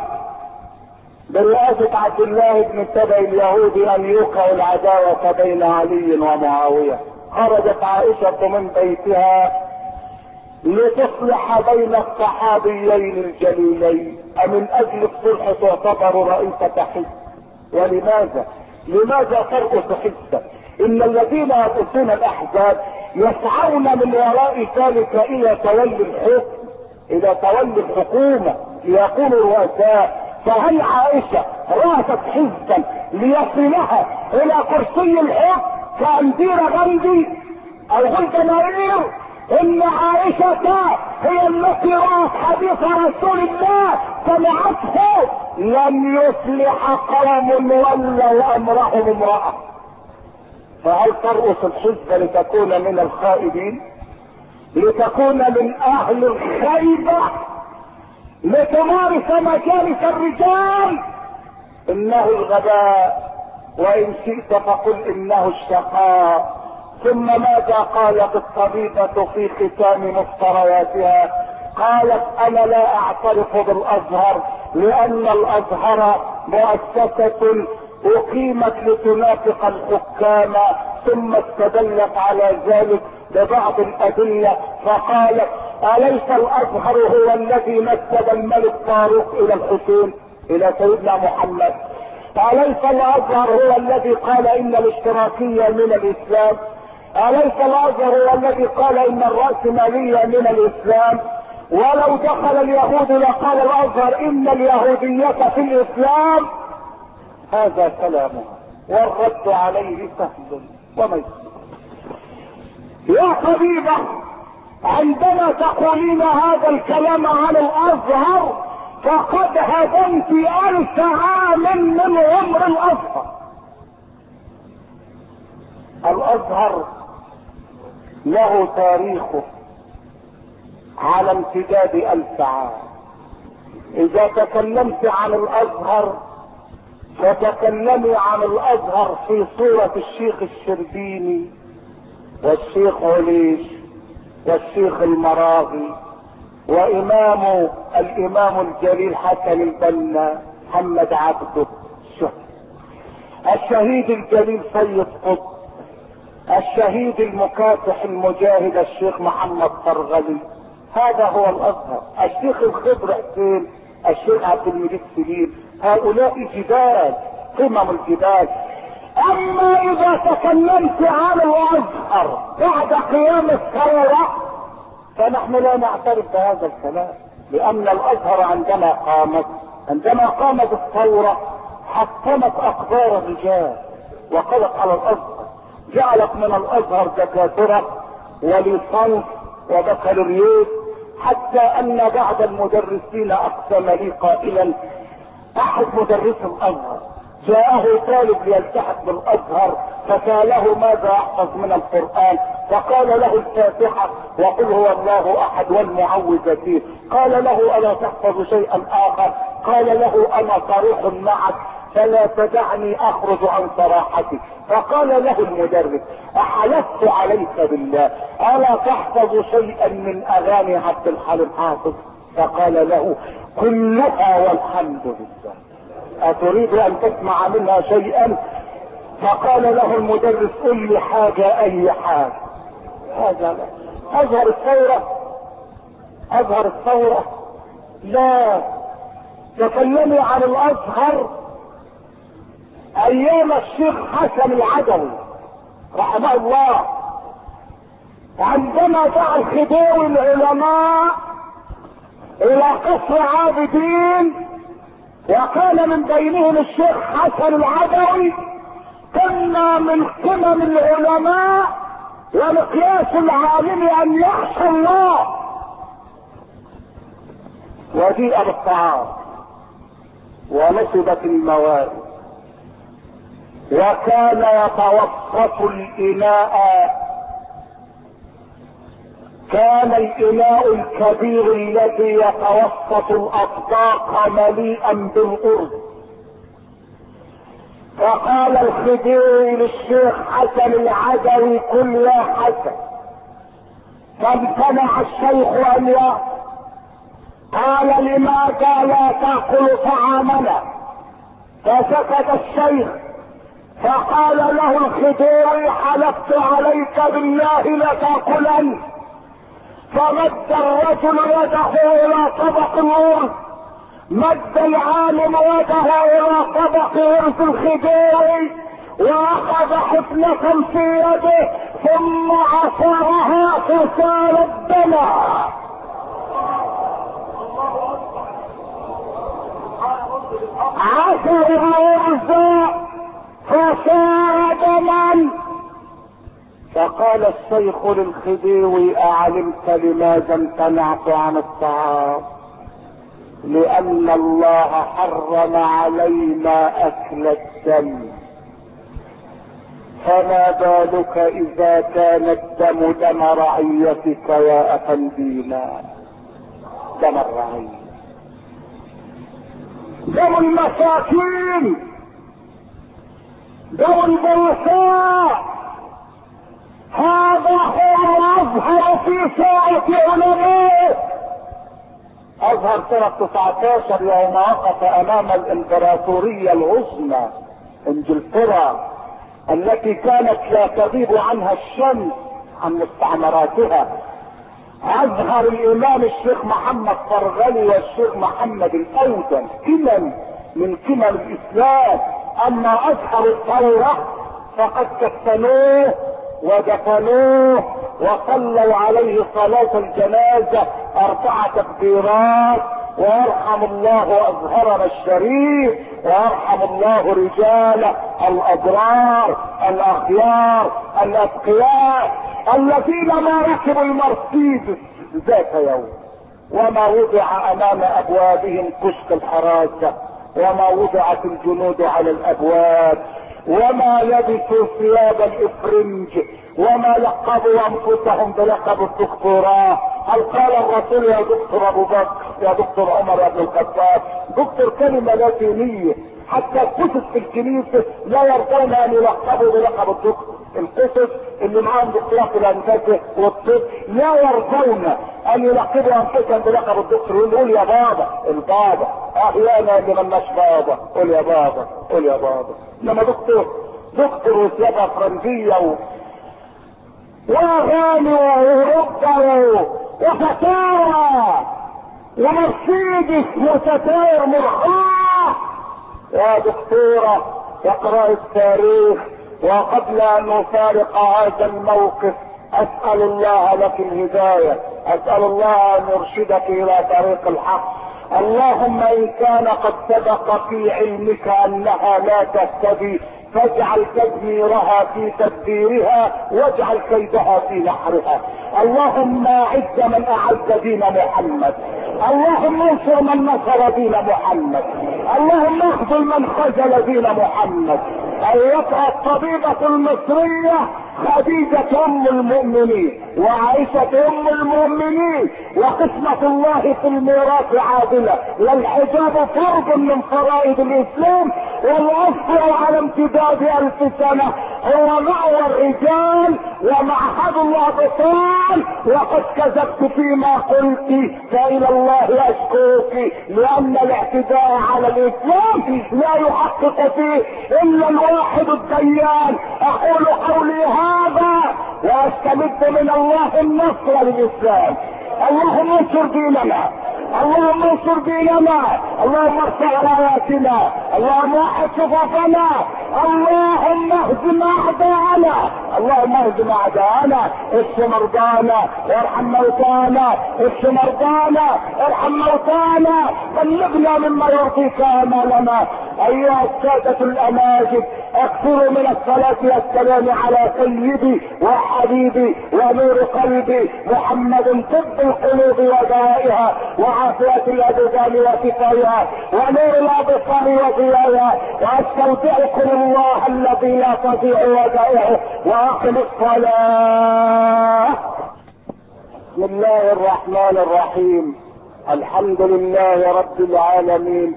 A: برئاسة عبد الله بن سبأ اليهودي ان يوقعوا العداوة بين علي ومعاوية. خرجت عائشة من بيتها لتصلح بين الصحابيين الجليلين، من اجل الصلح تعتبر رئيسة حزب. ولماذا؟ لماذا ترأس حزبا؟ ان الذين يرأسون الاحزاب يسعون من وراء ذلك الى تولي الحكم، الى تولي الحكومة، ليكونوا رؤساء. فهل عائشة رأست حزبا ليصلها الى كرسي الحكم كأنديرة غندي او غلة نارير؟ ان عائشة هي التي رأت حديث رسول الله سمعته: لن يصلح قوم ولوا امرهم امرأة. فهل ترأس الحزب لتكون من الخائبين، لتكون من اهل الخيبة، لتمارس مجالس الرجال؟ انه الغباء، وان شئت فقل انه الشقاء. ثم ماذا قالت الطبيبة في ختام مفترياتها؟ قالت انا لا اعترف بالازهر لان الازهر مؤسسة اقيمت لتنافق الحكام، ثم استدلت على ذلك ببعض الادلة فقالت اليس الازهر هو الذي نسب الملك فاروق الى الحسين الى سيدنا محمد؟ اليس الازهر هو الذي قال ان الاشتراكية من الاسلام؟ اليس الازهر هو الذي قال ان الرأسمالية من الاسلام؟ ولو دخل اليهود لقال الازهر ان اليهودية في الاسلام. هذا كلامه والرد عليه سهل وميسر. يا طبيبة عندما تقولين هذا الكلام عن الازهر فقد هدمت 1000 عام من عمر الازهر. الازهر له تاريخه على امتداد 1000 عام. اذا تكلمت عن الازهر فتكلمي عن الازهر في صورة الشيخ الشربيني والشيخ عليش والشيخ المراغي الامام الجليل حسن البنا محمد عبده الشهيد الجليل سيد قطب، الشهيد المكافح المجاهد الشيخ محمد فرغلي. هذا هو الازهر. الشيخ الخضر حسين، الشيخ عبد المجيد سليم، هؤلاء جبال قمم الجبال. اما اذا تكلمت عن الازهر بعد قيام الثورة فنحن لا نعترف بهذا الكلام، لان الازهر عندما قامت الثورة حطمت اقدار الرجال وقضت على الازهر، جعلت من الازهر دكاترة وليسانس وبكالوريوس، حتى ان بعض المدرسين اقسم لي قائلا، احد مدرسي الازهر جاءه طالب ليلتحق بالازهر فساله ماذا يحفظ من القرآن، فقال له الفاتحة وقل هو الله احد والمعوذتين. قال له الا تحفظ شيئا اخر؟ قال له انا صريح معك فلا تدعني اخرج عن صراحتي. فقال له المدرس احلفت عليك بالله الا تحفظ شيئا من اغاني عبد الحليم حافظ؟ فقال له كلها والحمد لله، اتريد ان تسمع منها شيئا؟ فقال له المدرس قل لي حاجة اي حاجة. هذا لا اظهر الثورة لا. تكلمي عن الازهر ايام الشيخ حسن العدوي رحمه الله، عندما دعا الخديوي العلماء الى قصر عابدين وكان من بينهم الشيخ حسن العدوي، كنا من قمم العلماء ومقياس العالم ان يخشى الله. وجيء بالطعام ونصبت الموائد وكان يتوسط الاناء، كان الاناء الكبير الذي يتوسط الاصداق مليئا بالارز. فقال الخديوي للشيخ حسن العدوي كل يا حسن، فامتنع الشيخ ان يأكل. قال لماذا لا تأكل طعامنا؟ فسكت الشيخ، فقال له الخديوي حلفت عليك بالله لتأكلن. فمد الرجل يده الى طبق الارز، مد العالم يده الى طبق ارز الخديوي واخذ حفنة في يده ثم عصرها فسال الدم. عصر الارز فسال دما. فقال الشيخ للخديوي اعلمت لماذا امتنعت عن الطعام؟ لان الله حرم علينا اكل الدم، فما بالك اذا كان الدم دم رعيتك يا افندينا؟ دم الرعية، دم المساكين، دم البؤساء. هذا هو الازهر في ساعة علمائه. اظهر سنة 19 يوم وقف امام الامبراطورية العظمى انجلترا التي كانت لا تغيب عنها الشمس عن مستعمراتها. اظهر الامام الشيخ محمد فرغلي والشيخ محمد الاوتن كمل من كمل الاسلام. اما اظهر الثورة فقد كفنوه ودفنوه وصلوا عليه صلاة الجنازة 4 تكبيرات. ويرحم الله اظهرنا الشريف ويرحم الله رجاله الابرار الاخيار الاتقياء الذين ما ركبوا المرسيدس ذات يوم وما وضع امام ابوابهم كشك الحراسة وما وضعت الجنود على الابواب وما لبسوا ثياب الافرنج وما لقبوا انفسهم بلقب الدكتوراه. هل قال الرسول يا دكتور ابو بكر يا دكتور عمر يا ابن الخطاب؟ دكتور كلمة لاتينية. حتى القسط في الكنيسة لا يرضون ان يلقبوا بلقب الدكتور. القسط اللي معاهم دكتوراه في الهندسة والطب لا يرضون ان يلقبوا انفسهم بلقب الدكتور. ونقول يا بابا البابا احيانا اللي ملناش بابا قول يا بابا قول يا بابا. انما دكتور وسيادة فرنسية واغاني واوروبا وفتاوى ومرسيدس وستاير مرخاة. يا دكتورة اقرأ التاريخ. وقبل ان نفارق هذا الموقف اسأل الله لك الهداية. اسأل الله ان يرشدك الى طريق الحق. اللهم ان كان قد سبق في علمك انها لا تهتدي فاجعل تدميرها في تدبيرها واجعل كيدها في نحرها. اللهم اعز من اعز دين محمد. اللهم انصر من نصر دين محمد. اللهم اخذل من خذل دين محمد. ايتها الطبيبة المصرية خديجة ام المؤمنين وعائشة ام المؤمنين وقسمة الله في الميراث عادلة والحجاب فرض من فرائض الاسلام والاصل على امتداد 1000 سنة هو مأوى الرجال ومعهد الابطال. وقد كذبت فيما قلت فإلى الله اشكوك لان الاعتداء على الاسلام لا يحقق فيه الا الواحد الديان. اقول قولي هذا واستمد من الله النصر للاسلام. اللهم انصر ديننا. اللهم انصر ديننا. اللهم ارفع راياتنا. اللهم وحد صفوفنا. اللهم اهزم اعداءنا. اللهم اهزم اعداءنا. اشف مرضانا وارحم موتانا. اشف مرضانا ارحم موتانا. بلغنا مما يرضيك امالنا. ايها السادة الاماجد اكثروا من الصلاة والسلام على سيدي وحبيبي ونور قلبي محمد طب القلوب ودوائها وعافية الابدان وشفائها ونور الابصار وضيائها. واستودعكم الله الذي لا تضيع ودائعه واقم الصلاة. بسم الله الرحمن الرحيم. الحمد لله رب العالمين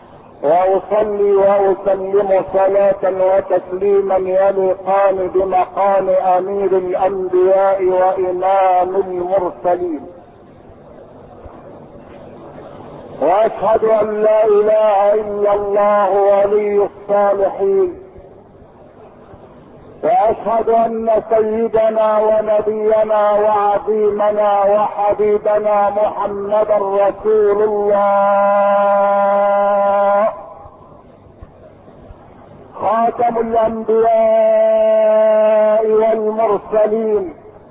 A: واصلي واسلم صلاة وتسليما يليقان بمقام امير الانبياء وامام المرسلين. واشهد ان لا اله الا الله ولي الصالحين. واشهد ان سيدنا ونبينا وعظيمنا وحبيبنا محمدا رسول الله خاتم الانبياء والمرسلين.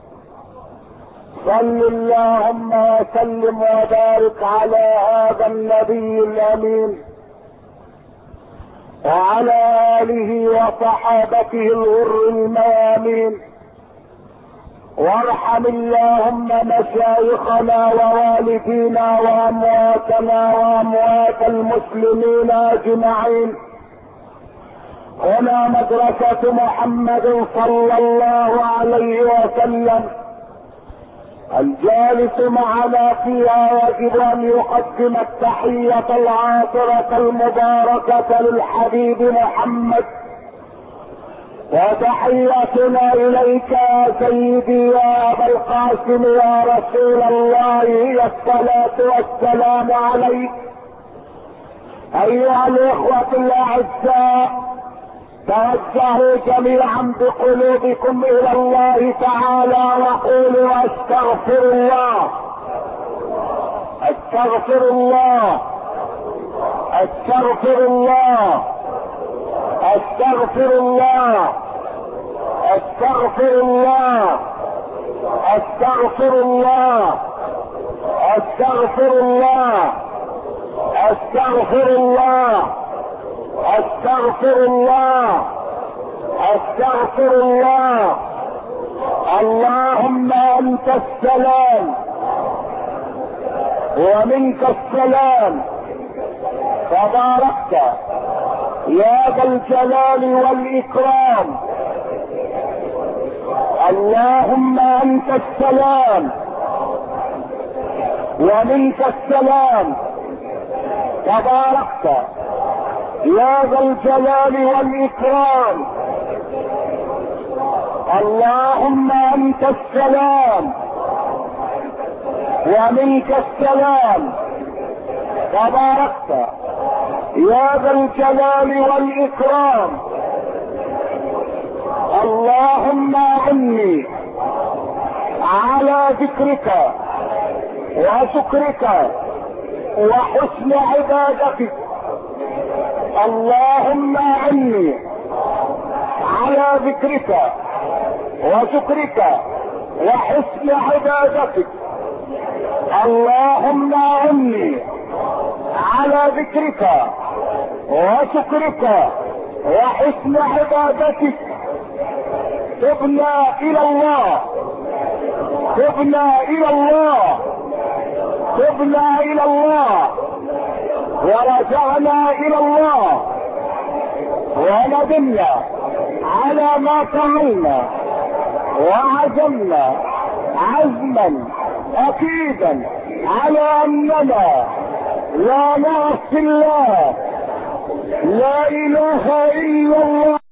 A: صل اللهم وسلم وبارك على هذا النبي الامين وعلى آله وصحابته الغر الميامين. وارحم اللهم مشايخنا ووالدينا وامواتنا واموات المسلمين اجمعين. هنا مدرسة محمد صلى الله عليه وسلم. الجالس معنا فيها يجب ان يقدم التحية العاطرة المباركة للحبيب محمد وتحياتنا اليك يا سيدي يا ابا القاسم يا رسول الله، هي الصلاة والسلام عليك. ايها الاخوة الاعزاء، توجهوا جميعا بقلوبكم الى الله تعالى وقولوا استغفر الله استغفر الله استغفر الله استغفر الله استغفر الله استغفر الله استغفر الله استغفر الله استغفر الله استغفر الله. اللهم انت السلام ومنك السلام، تباركت يا ذا الجلال والاكرام. اللهم انت السلام ومنك السلام، تباركت يا ذا الجلال والاكرام. اللهم انت السلام ومنك السلام، تباركت يا ذا الجلال والاكرام. اللهم اعني على ذكرك وشكرك وحسن عبادتك. اللهم اعني على ذكرك وشكرك وحسن عبادتك. اللهم اعني على ذكرك وشكرك وحسن عبادتك. تبنا الى الله تبنا الى الله تبنا الى الله ورجعنا الى الله وندمنا على ما فعلنا وعزمنا عزما اكيدا على اننا لا نعصي الله. لا اله الا الله.